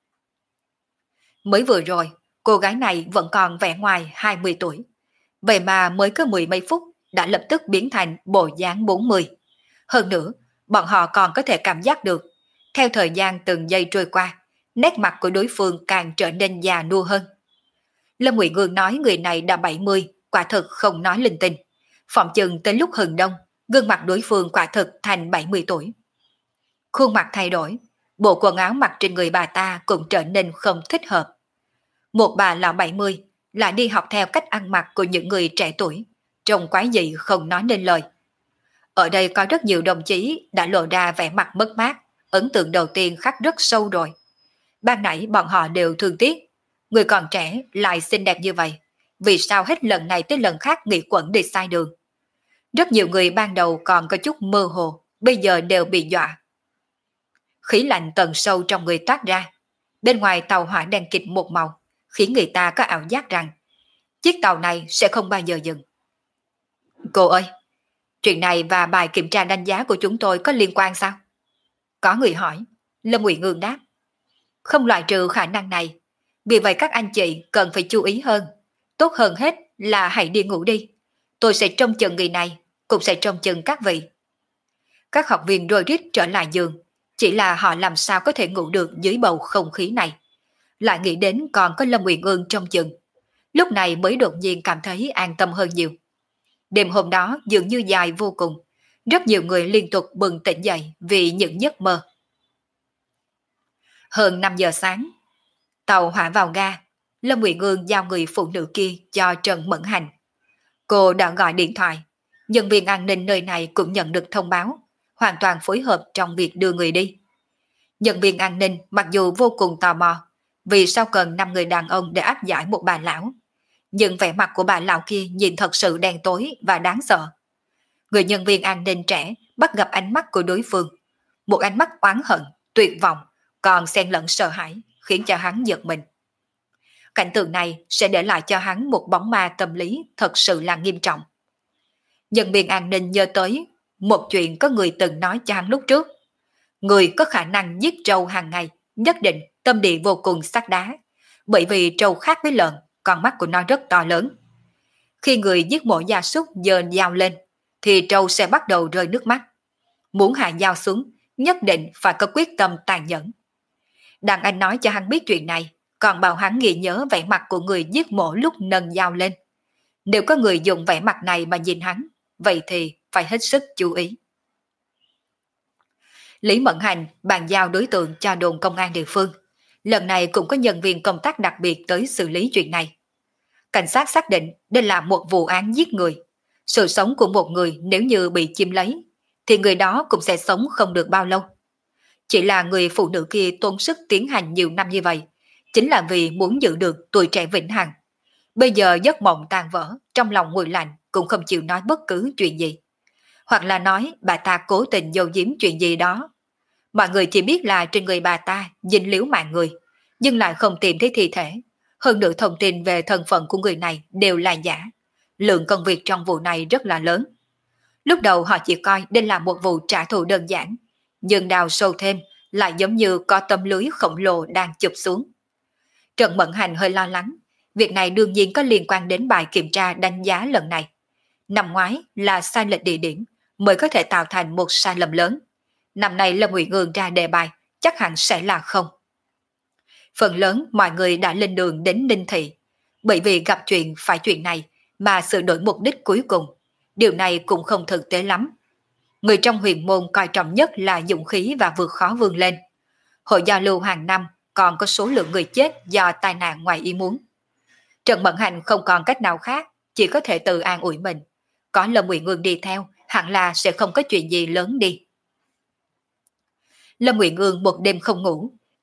Mới vừa rồi, cô gái này vẫn còn vẻ ngoài 20 tuổi. Vậy mà mới có mười mấy phút đã lập tức biến thành bộ dáng 40. Hơn nữa, bọn họ còn có thể cảm giác được, theo thời gian từng giây trôi qua, nét mặt của đối phương càng trở nên già nua hơn. Lâm Nguyện Ương nói người này đã 70, quả thực không nói linh tinh. Phỏng chừng tới lúc hừng đông, gương mặt đối phương quả thực thành 70 tuổi. Khuôn mặt thay đổi, bộ quần áo mặc trên người bà ta cũng trở nên không thích hợp. Một bà lão 70 lại đi học theo cách ăn mặc của những người trẻ tuổi, trông quái dị không nói nên lời. Ở đây có rất nhiều đồng chí đã lộ ra vẻ mặt mất mát, ấn tượng đầu tiên khắc rất sâu rồi. Ban nãy bọn họ đều thương tiếc, người còn trẻ lại xinh đẹp như vậy, vì sao hết lần này tới lần khác nghĩ quẩn đi sai đường. Rất nhiều người ban đầu còn có chút mơ hồ, bây giờ đều bị dọa. Khí lạnh tận sâu trong người toát ra, bên ngoài tàu hỏa đen kịt một màu, khiến người ta có ảo giác rằng chiếc tàu này sẽ không bao giờ dừng. Cô ơi, chuyện này và bài kiểm tra đánh giá của chúng tôi có liên quan sao? Có người hỏi. Lâm Nguyện Ương đáp. Không loại trừ khả năng này, vì vậy các anh chị cần phải chú ý hơn. Tốt hơn hết là hãy đi ngủ đi. Tôi sẽ trông chừng người này, cũng sẽ trông chừng các vị. Các học viên rối rít trở lại giường, chỉ là họ làm sao có thể ngủ được dưới bầu không khí này. Lại nghĩ đến còn có Lâm Nguyện Ương trông chừng. Lúc này mới đột nhiên cảm thấy an tâm hơn nhiều. Đêm hôm đó dường như dài vô cùng. Rất nhiều người liên tục bừng tỉnh dậy vì những giấc mơ. Hơn 5 giờ sáng, tàu hỏa vào ga. Lâm Nguyện Ương giao người phụ nữ kia cho Trần Mẫn Hành. Cô đã gọi điện thoại. Nhân viên an ninh nơi này cũng nhận được thông báo, hoàn toàn phối hợp trong việc đưa người đi. Nhân viên an ninh mặc dù vô cùng tò mò vì sao cần 5 người đàn ông để áp giải một bà lão, nhưng vẻ mặt của bà lão kia nhìn thật sự đen tối và đáng sợ. Người nhân viên an ninh trẻ bắt gặp ánh mắt của đối phương, một ánh mắt oán hận, tuyệt vọng, còn xen lẫn sợ hãi, khiến cho hắn giật mình. Cảnh tượng này sẽ để lại cho hắn một bóng ma tâm lý thật sự là nghiêm trọng. Nhân viên an ninh nhớ tới một chuyện có người từng nói cho hắn lúc trước. Người có khả năng giết trâu hàng ngày nhất định tâm địa vô cùng sắt đá, bởi vì trâu khác với lợn, con mắt của nó rất to lớn. Khi người giết mổ gia súc giơ dao lên, thì trâu sẽ bắt đầu rơi nước mắt. Muốn hạ dao xuống, nhất định phải có quyết tâm tàn nhẫn. Đàn anh nói cho hắn biết chuyện này, còn bảo hắn ghi nhớ vẻ mặt của người giết mổ lúc nâng dao lên. Nếu có người dùng vẻ mặt này mà nhìn hắn, vậy thì phải hết sức chú ý. Lý Mẫn Hành bàn giao đối tượng cho đồn công an địa phương. Lần này cũng có nhân viên công tác đặc biệt tới xử lý chuyện này. Cảnh sát xác định đây là một vụ án giết người. Sự sống của một người nếu như bị chiếm lấy, thì người đó cũng sẽ sống không được bao lâu. Chỉ là người phụ nữ kia tốn sức tiến hành nhiều năm như vậy, chính là vì muốn giữ được tuổi trẻ vĩnh hằng. Bây giờ giấc mộng tan vỡ, trong lòng nguội lạnh cũng không chịu nói bất cứ chuyện gì. Hoặc là nói bà ta cố tình giấu giếm chuyện gì đó. Mọi người chỉ biết là trên người bà ta dính líu mạng người, nhưng lại không tìm thấy thi thể. Hơn nữa thông tin về thân phận của người này đều là giả. Lượng công việc trong vụ này rất là lớn. Lúc đầu họ chỉ coi đây là một vụ trả thù đơn giản, nhưng đào sâu thêm lại giống như có tấm lưới khổng lồ đang chụp xuống. Trần Mẫn Hành hơi lo lắng, việc này đương nhiên có liên quan đến bài kiểm tra đánh giá lần này. Năm ngoái là sai lệch địa điểm mới có thể tạo thành một sai lầm lớn. Năm nay Lâm Nguyện Ương ra đề bài chắc hẳn sẽ là không. Phần lớn mọi người đã lên đường đến Ninh Thị, bởi vì gặp chuyện phải chuyện này mà sửa đổi mục đích cuối cùng. Điều này cũng không thực tế lắm. Người trong huyền môn coi trọng nhất là dũng khí và vượt khó vươn lên. Hội giao lưu hàng năm còn có số lượng người chết do tai nạn ngoài ý muốn. Trần Mẫn Hành không còn cách nào khác, chỉ có thể tự an ủi mình. Có Lâm Nguyện Ương đi theo, hẳn là sẽ không có chuyện gì lớn đi. Lâm Nguyện Ương một đêm không ngủ,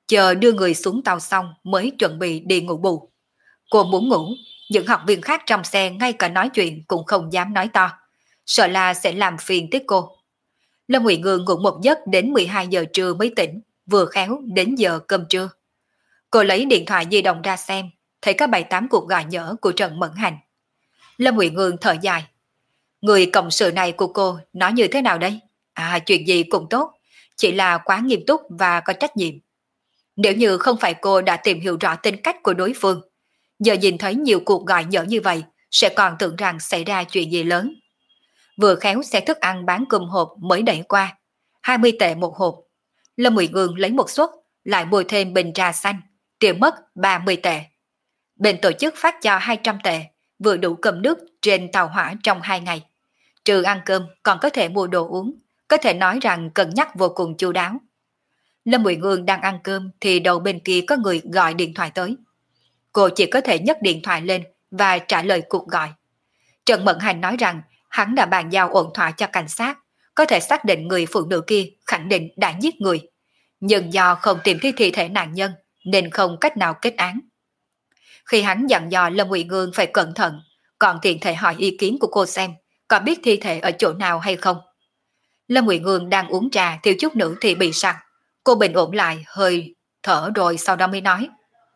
chờ đưa người xuống tàu xong mới chuẩn bị đi ngủ bù. Cô muốn ngủ, những học viên khác trong xe ngay cả nói chuyện cũng không dám nói to, sợ là sẽ làm phiền tới cô. Lâm Ngụy Ngương ngủ một giấc đến 12 giờ trưa mới tỉnh, vừa khéo đến giờ cơm trưa. Cô lấy điện thoại di động ra xem, thấy có 7-8 cuộc gọi nhỡ của Trần Mẫn Hành. Lâm Ngụy Ngương thở dài. Người cộng sự này của cô nói như thế nào đây? À, chuyện gì cũng tốt, chỉ là quá nghiêm túc và có trách nhiệm. Nếu như không phải cô đã tìm hiểu rõ tính cách của đối phương, giờ nhìn thấy nhiều cuộc gọi nhỡ như vậy, sẽ còn tưởng rằng xảy ra chuyện gì lớn. Vừa khéo xe thức ăn bán cơm hộp mới đẩy qua, 20 tệ một hộp. Lâm Ngụy Ngương lấy một suất, lại mua thêm bình trà xanh, tiêu mất 30 tệ. Bên tổ chức phát cho 200 tệ, vừa đủ cơm nước trên tàu hỏa trong 2 ngày. Trừ ăn cơm còn có thể mua đồ uống, có thể nói rằng cân nhắc vô cùng chu đáo. Lâm Ngụy Ngương đang ăn cơm thì đầu bên kia có người gọi điện thoại tới. Cô chỉ có thể nhấc điện thoại lên và trả lời cuộc gọi. Trần Mẫn Hành nói rằng hắn đã bàn giao ổn thỏa cho cảnh sát, có thể xác định người phụ nữ kia khẳng định đã giết người. Nhưng do không tìm thấy thi thể nạn nhân nên không cách nào kết án. Khi hắn dặn dò Lâm Ngụy Ngương phải cẩn thận, còn tiện thể hỏi ý kiến của cô xem có biết thi thể ở chỗ nào hay không. Lâm Ngụy Ngương đang uống trà thiếu chút nữa thì bị sặc. Cô bình ổn lại hơi thở rồi sau đó mới nói.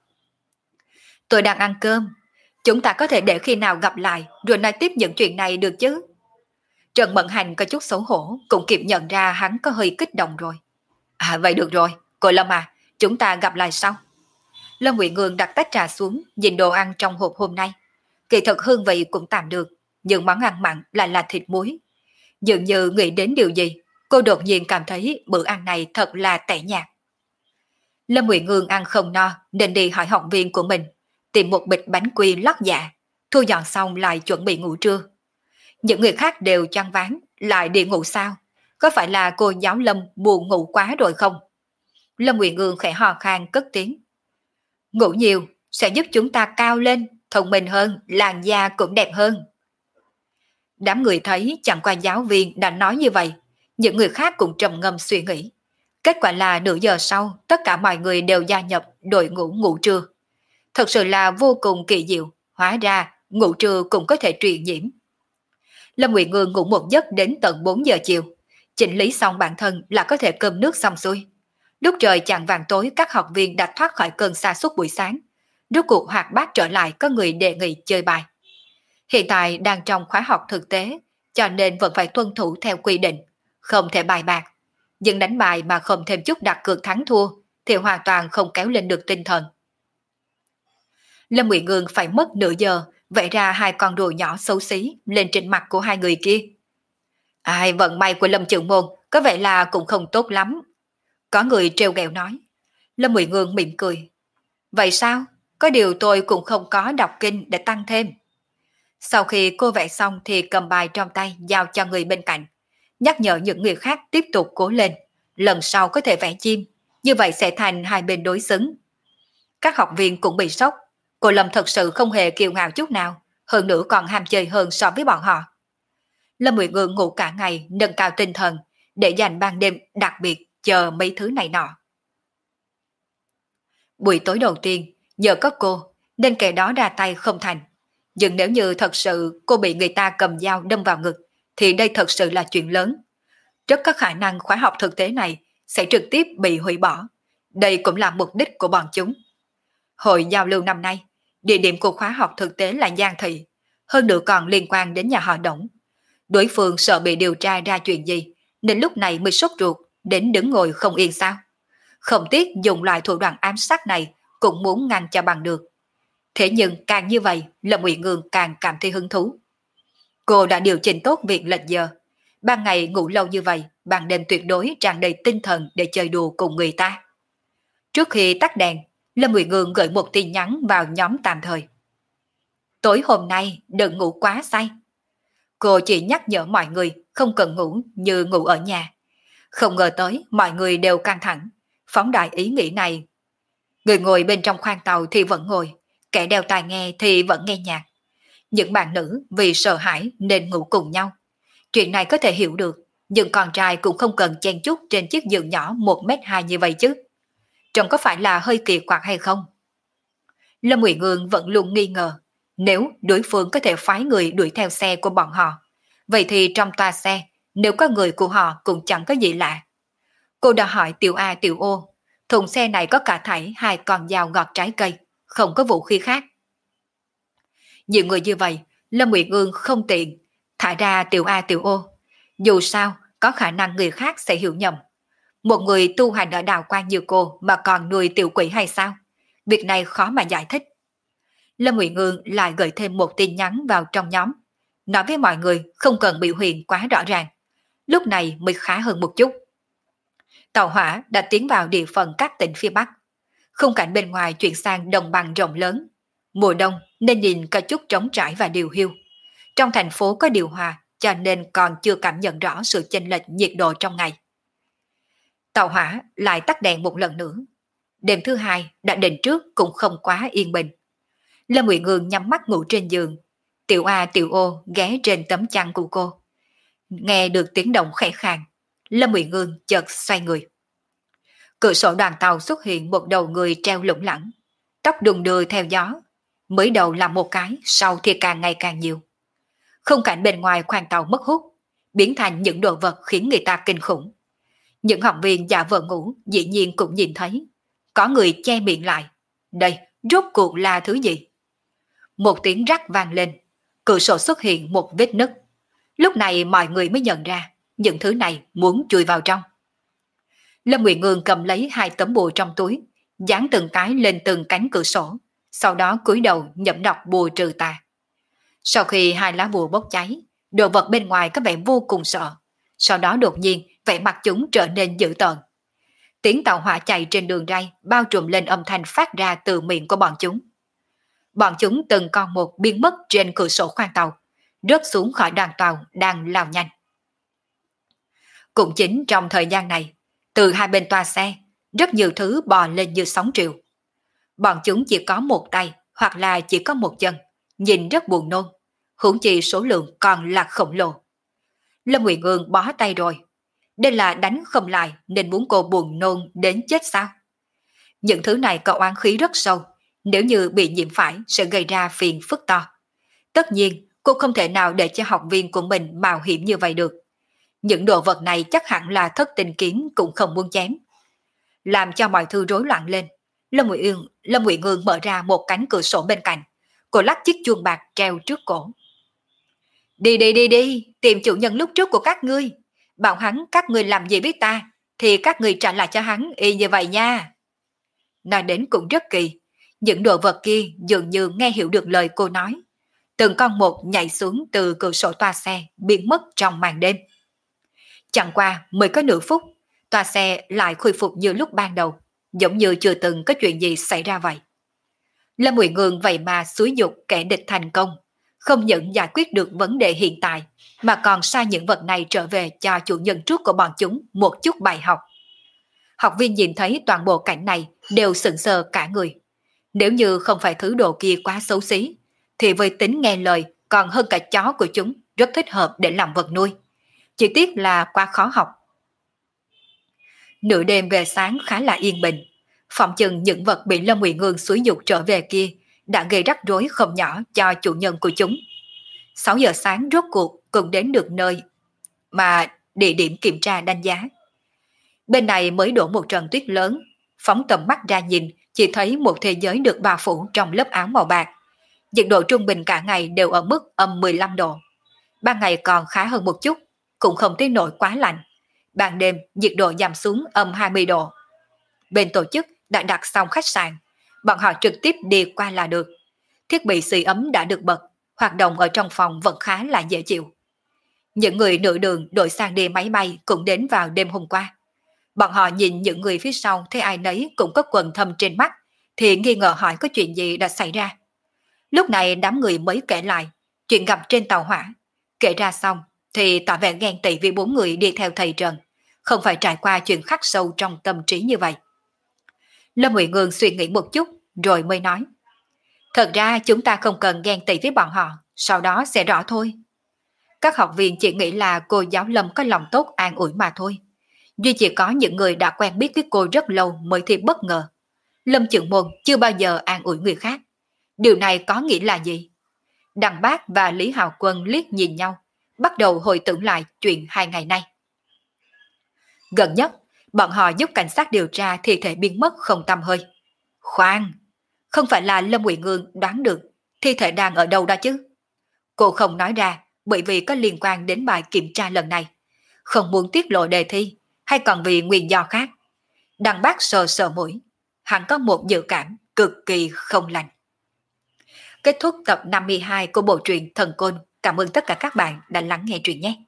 Tôi đang ăn cơm, chúng ta có thể để khi nào gặp lại rồi nói tiếp những chuyện này được chứ? Trần Mẫn Hành có chút xấu hổ, cũng kịp nhận ra hắn có hơi kích động rồi. À vậy được rồi, cô Lâm à, chúng ta gặp lại sau. Lâm Ngụy Ngương đặt tách trà xuống, nhìn đồ ăn trong hộp hôm nay. Kỳ thực hương vị cũng tạm được, nhưng món ăn mặn lại là thịt muối. Dường như nghĩ đến điều gì, cô đột nhiên cảm thấy bữa ăn này thật là tẻ nhạt. Lâm Ngụy Ngương ăn không no nên đi hỏi học viên của mình, tìm một bịch bánh quy lót dạ, thu dọn xong lại chuẩn bị ngủ trưa. Những người khác đều choáng váng, lại đi ngủ sao? Có phải là cô giáo Lâm buồn ngủ quá rồi không? Lâm Ngụy Ngương khẽ hò khan cất tiếng. Ngủ nhiều sẽ giúp chúng ta cao lên, thông minh hơn, làn da cũng đẹp hơn. Đám người thấy chẳng qua giáo viên đã nói như vậy, những người khác cũng trầm ngâm suy nghĩ. Kết quả là nửa giờ sau, tất cả mọi người đều gia nhập đội ngũ ngủ trưa. Thật sự là vô cùng kỳ diệu, hóa ra ngủ trưa cũng có thể truyền nhiễm. Lâm Ngụy Ngương ngủ một giấc đến tận 4 giờ chiều, chỉnh lý xong bản thân là có thể cơm nước xong xuôi. Lúc trời chạng vàng tối, các học viên đã thoát khỏi cơn sa sút buổi sáng. Rốt cuộc hoạt bát trở lại, có người đề nghị chơi bài. Hiện tại đang trong khóa học thực tế, cho nên vẫn phải tuân thủ theo quy định, không thể bài bạc. Nhưng đánh bài mà không thêm chút đặt cược thắng thua thì hoàn toàn không kéo lên được tinh thần. Lâm Ngụy Ngương phải mất nửa giờ vẽ ra hai con rùa nhỏ xấu xí lên trên mặt của hai người kia. Ai, vận may của Lâm Trường Môn có vẻ là cũng không tốt lắm. Có người trêu ghẹo nói. Lâm Ngụy Ngương mỉm cười. Vậy sao? Có điều tôi cũng không có đọc kinh để tăng thêm. Sau khi cô vẽ xong thì cầm bài trong tay giao cho người bên cạnh, nhắc nhở những người khác tiếp tục cố lên, lần sau có thể vẽ chim, như vậy sẽ thành hai bên đối xứng. Các học viên cũng bị sốc, cô Lâm thật sự không hề kiêu ngạo chút nào, hơn nữa còn ham chơi hơn so với bọn họ. Lâm Ngụy Ngương ngủ cả ngày nâng cao tinh thần, để dành ban đêm đặc biệt chờ mấy thứ này nọ. Buổi tối đầu tiên, nhờ có cô, nên kẻ đó ra tay không thành. Nhưng nếu như thật sự cô bị người ta cầm dao đâm vào ngực, thì đây thật sự là chuyện lớn. Rất có khả năng khóa học thực tế này sẽ trực tiếp bị hủy bỏ. Đây cũng là mục đích của bọn chúng. Hội giao lưu năm nay, địa điểm của khóa học thực tế là Giang Thị, hơn nữa còn liên quan đến nhà họ Đổng. Đối phương sợ bị điều tra ra chuyện gì, nên lúc này mới sốt ruột, đến đứng ngồi không yên sao. Không tiếc dùng loại thủ đoạn ám sát này cũng muốn ngăn cho bằng được. Thế nhưng càng như vậy, Lâm Ngụy Ngương càng cảm thấy hứng thú. Cô đã điều chỉnh tốt việc lệch giờ. Ban ngày ngủ lâu như vậy, ban đêm tuyệt đối tràn đầy tinh thần để chơi đùa cùng người ta. Trước khi tắt đèn, Lâm Ngụy Ngương gửi một tin nhắn vào nhóm tạm thời. Tối hôm nay đừng ngủ quá say. Cô chỉ nhắc nhở mọi người không cần ngủ như ngủ ở nhà. Không ngờ tới mọi người đều căng thẳng, phóng đại ý nghĩ này. Người ngồi bên trong khoang tàu thì vẫn ngồi, kẻ đeo tai nghe thì vẫn nghe nhạc. Những bạn nữ vì sợ hãi nên ngủ cùng nhau. Chuyện này có thể hiểu được, nhưng con trai cũng không cần chen chúc trên chiếc giường nhỏ 1m2 như vậy chứ. trông có phải là hơi kỳ quặc hay không? Lâm Uyển Ương vẫn luôn nghi ngờ, nếu đối phương có thể phái người đuổi theo xe của bọn họ, vậy thì trong toa xe, nếu có người của họ cũng chẳng có gì lạ. Cô đã hỏi Tiểu A Tiểu Ô, thùng xe này có cả thảy 2 con dao gọt trái cây, không có vũ khí khác. Nhiều người như vậy, Lâm Uyển Ương không tiện, thả ra Tiểu A Tiểu Ô. Dù sao, có khả năng người khác sẽ hiểu nhầm. Một người tu hành ở đạo quan như cô mà còn nuôi tiểu quỷ hay sao? Việc này khó mà giải thích. Lâm Uyển Ương lại gửi thêm một tin nhắn vào trong nhóm, nói với mọi người không cần biểu hiện quá rõ ràng. Lúc này mới khá hơn một chút. Tàu hỏa đã tiến vào địa phận các tỉnh phía Bắc. Khung cảnh bên ngoài chuyển sang đồng bằng rộng lớn. Mùa đông nên nhìn có chút trống trải và điều hiu. Trong thành phố có điều hòa cho nên còn chưa cảm nhận rõ sự chênh lệch nhiệt độ trong ngày. Tàu hỏa lại tắt đèn một lần nữa. Đêm thứ hai đã định trước cũng không quá yên bình. Lâm Uyển Ương nhắm mắt ngủ trên giường. Tiểu A Tiểu Ô ghé trên tấm chăn của cô. Nghe được tiếng động khẽ khàng, Lâm Uyển Ương chợt xoay người. Cửa sổ đoàn tàu xuất hiện một đầu người treo lủng lẳng, tóc đung đưa theo gió. Mới đầu là một cái, sau thì càng ngày càng nhiều. Khung cảnh bên ngoài khoang tàu mất hút, biến thành những đồ vật khiến người ta kinh khủng. Những học viên giả vờ ngủ dĩ nhiên cũng nhìn thấy. Có người che miệng lại. Đây, rốt cuộc là thứ gì? Một tiếng rắc vang lên, cửa sổ xuất hiện một vết nứt. Lúc này mọi người mới nhận ra, những thứ này muốn chui vào trong. Lâm Uyển Ương cầm lấy 2 tấm bùa trong túi, dán từng cái lên từng cánh cửa sổ, sau đó cúi đầu nhẩm đọc bùa trừ tà. Sau khi 2 lá bùa bốc cháy, đồ vật bên ngoài có vẻ vô cùng sợ. Sau đó đột nhiên, vẻ mặt chúng trở nên dữ tợn. Tiếng tàu hỏa chạy trên đường ray bao trùm lên âm thanh phát ra từ miệng của bọn chúng. Bọn chúng từng con một biến mất trên cửa sổ khoang tàu, rớt xuống khỏi đoàn tàu đang lao nhanh. Cũng chính trong thời gian này, từ hai bên toa xe, rất nhiều thứ bò lên như sóng triều. Bọn chúng chỉ có một tay hoặc là chỉ có một chân, nhìn rất buồn nôn, huống chi số lượng còn là khổng lồ. Lâm Uyển Ương bó tay rồi. Đây là đánh không lại nên muốn cô buồn nôn đến chết sao? Những thứ này có oán khí rất sâu, nếu như bị nhiễm phải sẽ gây ra phiền phức to. Tất nhiên, cô không thể nào để cho học viên của mình mạo hiểm như vậy được. Những đồ vật này chắc hẳn là Thất Tình Kiếm cũng không muốn chém. Làm cho mọi thứ rối loạn lên, Lâm Uyển Ương mở ra một cánh cửa sổ bên cạnh. Cô lắc chiếc chuông bạc treo trước cổ. Đi, tìm chủ nhân lúc trước của các ngươi. Bảo hắn các ngươi làm gì biết ta, thì các ngươi trả lại cho hắn y như vậy nha. Nói đến cũng rất kỳ, những đồ vật kia dường như nghe hiểu được lời cô nói. Từng con một nhảy xuống từ cửa sổ toa xe, biến mất trong màn đêm. Chẳng qua mới có nửa phút, toa xe lại khôi phục như lúc ban đầu, giống như chưa từng có chuyện gì xảy ra vậy. Lâm Uyển Ương vậy mà xúi dục kẻ địch thành công, không những giải quyết được vấn đề hiện tại, mà còn sai những vật này trở về cho chủ nhân trước của bọn chúng một chút bài học. Học viên nhìn thấy toàn bộ cảnh này đều sững sờ cả người. Nếu như không phải thứ đồ kia quá xấu xí, thì với tính nghe lời còn hơn cả chó của chúng, rất thích hợp để làm vật nuôi. Chỉ tiếc là quá khó học. Nửa đêm về sáng khá là yên bình. Phỏng chừng những vật bị Lâm Uyển Ương xúi dục trở về kia đã gây rắc rối không nhỏ cho chủ nhân của chúng. 6 giờ sáng rốt cuộc cũng đến được nơi mà địa điểm kiểm tra đánh giá. Bên này mới đổ một trận tuyết lớn, phóng tầm mắt ra nhìn chỉ thấy một thế giới được bao phủ trong lớp áo màu bạc. Nhiệt độ trung bình cả ngày đều ở mức âm 15 độ. Ban ngày còn khá hơn một chút, cũng không tới nỗi quá lạnh. Ban đêm nhiệt độ giảm xuống âm 20 độ. Bên tổ chức đã đặt xong khách sạn, bọn họ trực tiếp đi qua là được. Thiết bị sưởi ấm đã được bật, hoạt động ở trong phòng vẫn khá là dễ chịu. Những người nửa đường đổi sang đi máy bay cũng đến vào đêm hôm qua. Bọn họ nhìn những người phía sau thấy ai nấy cũng có quầng thâm trên mắt, thì nghi ngờ hỏi có chuyện gì đã xảy ra. Lúc này đám người mới kể lại chuyện gặp trên tàu hỏa. Kể ra xong thì tỏ vẻ ghen tị vì 4 người đi theo thầy Trần, không phải trải qua chuyện khắc sâu trong tâm trí như vậy. Lâm Uyển Ương suy nghĩ một chút rồi mới nói: thật ra chúng ta không cần ghen tị với bọn họ, sau đó sẽ rõ thôi. Các học viên chỉ nghĩ là cô giáo Lâm có lòng tốt an ủi mà thôi. duy chỉ có những người đã quen biết với cô rất lâu mới thì bất ngờ. Lâm Chưởng Môn chưa bao giờ an ủi người khác. Điều này có nghĩa là gì? Đằng Bác và Lý Hào Quân liếc nhìn nhau, bắt đầu hồi tưởng lại chuyện 2 ngày nay. Gần nhất, bọn họ giúp cảnh sát điều tra thi thể biến mất không tăm hơi. Khoan, không phải là Lâm Ngụy Ngương đoán được thi thể đang ở đâu đó chứ? Cô không nói ra bởi vì có liên quan đến bài kiểm tra lần này. Không muốn tiết lộ đề thi, hay còn vì nguyên do khác. Đằng Bác sờ sờ mũi, hắn có một dự cảm cực kỳ không lành. Kết thúc tập 52 của bộ truyện Thần Côn. Cảm ơn tất cả các bạn đã lắng nghe truyện nhé.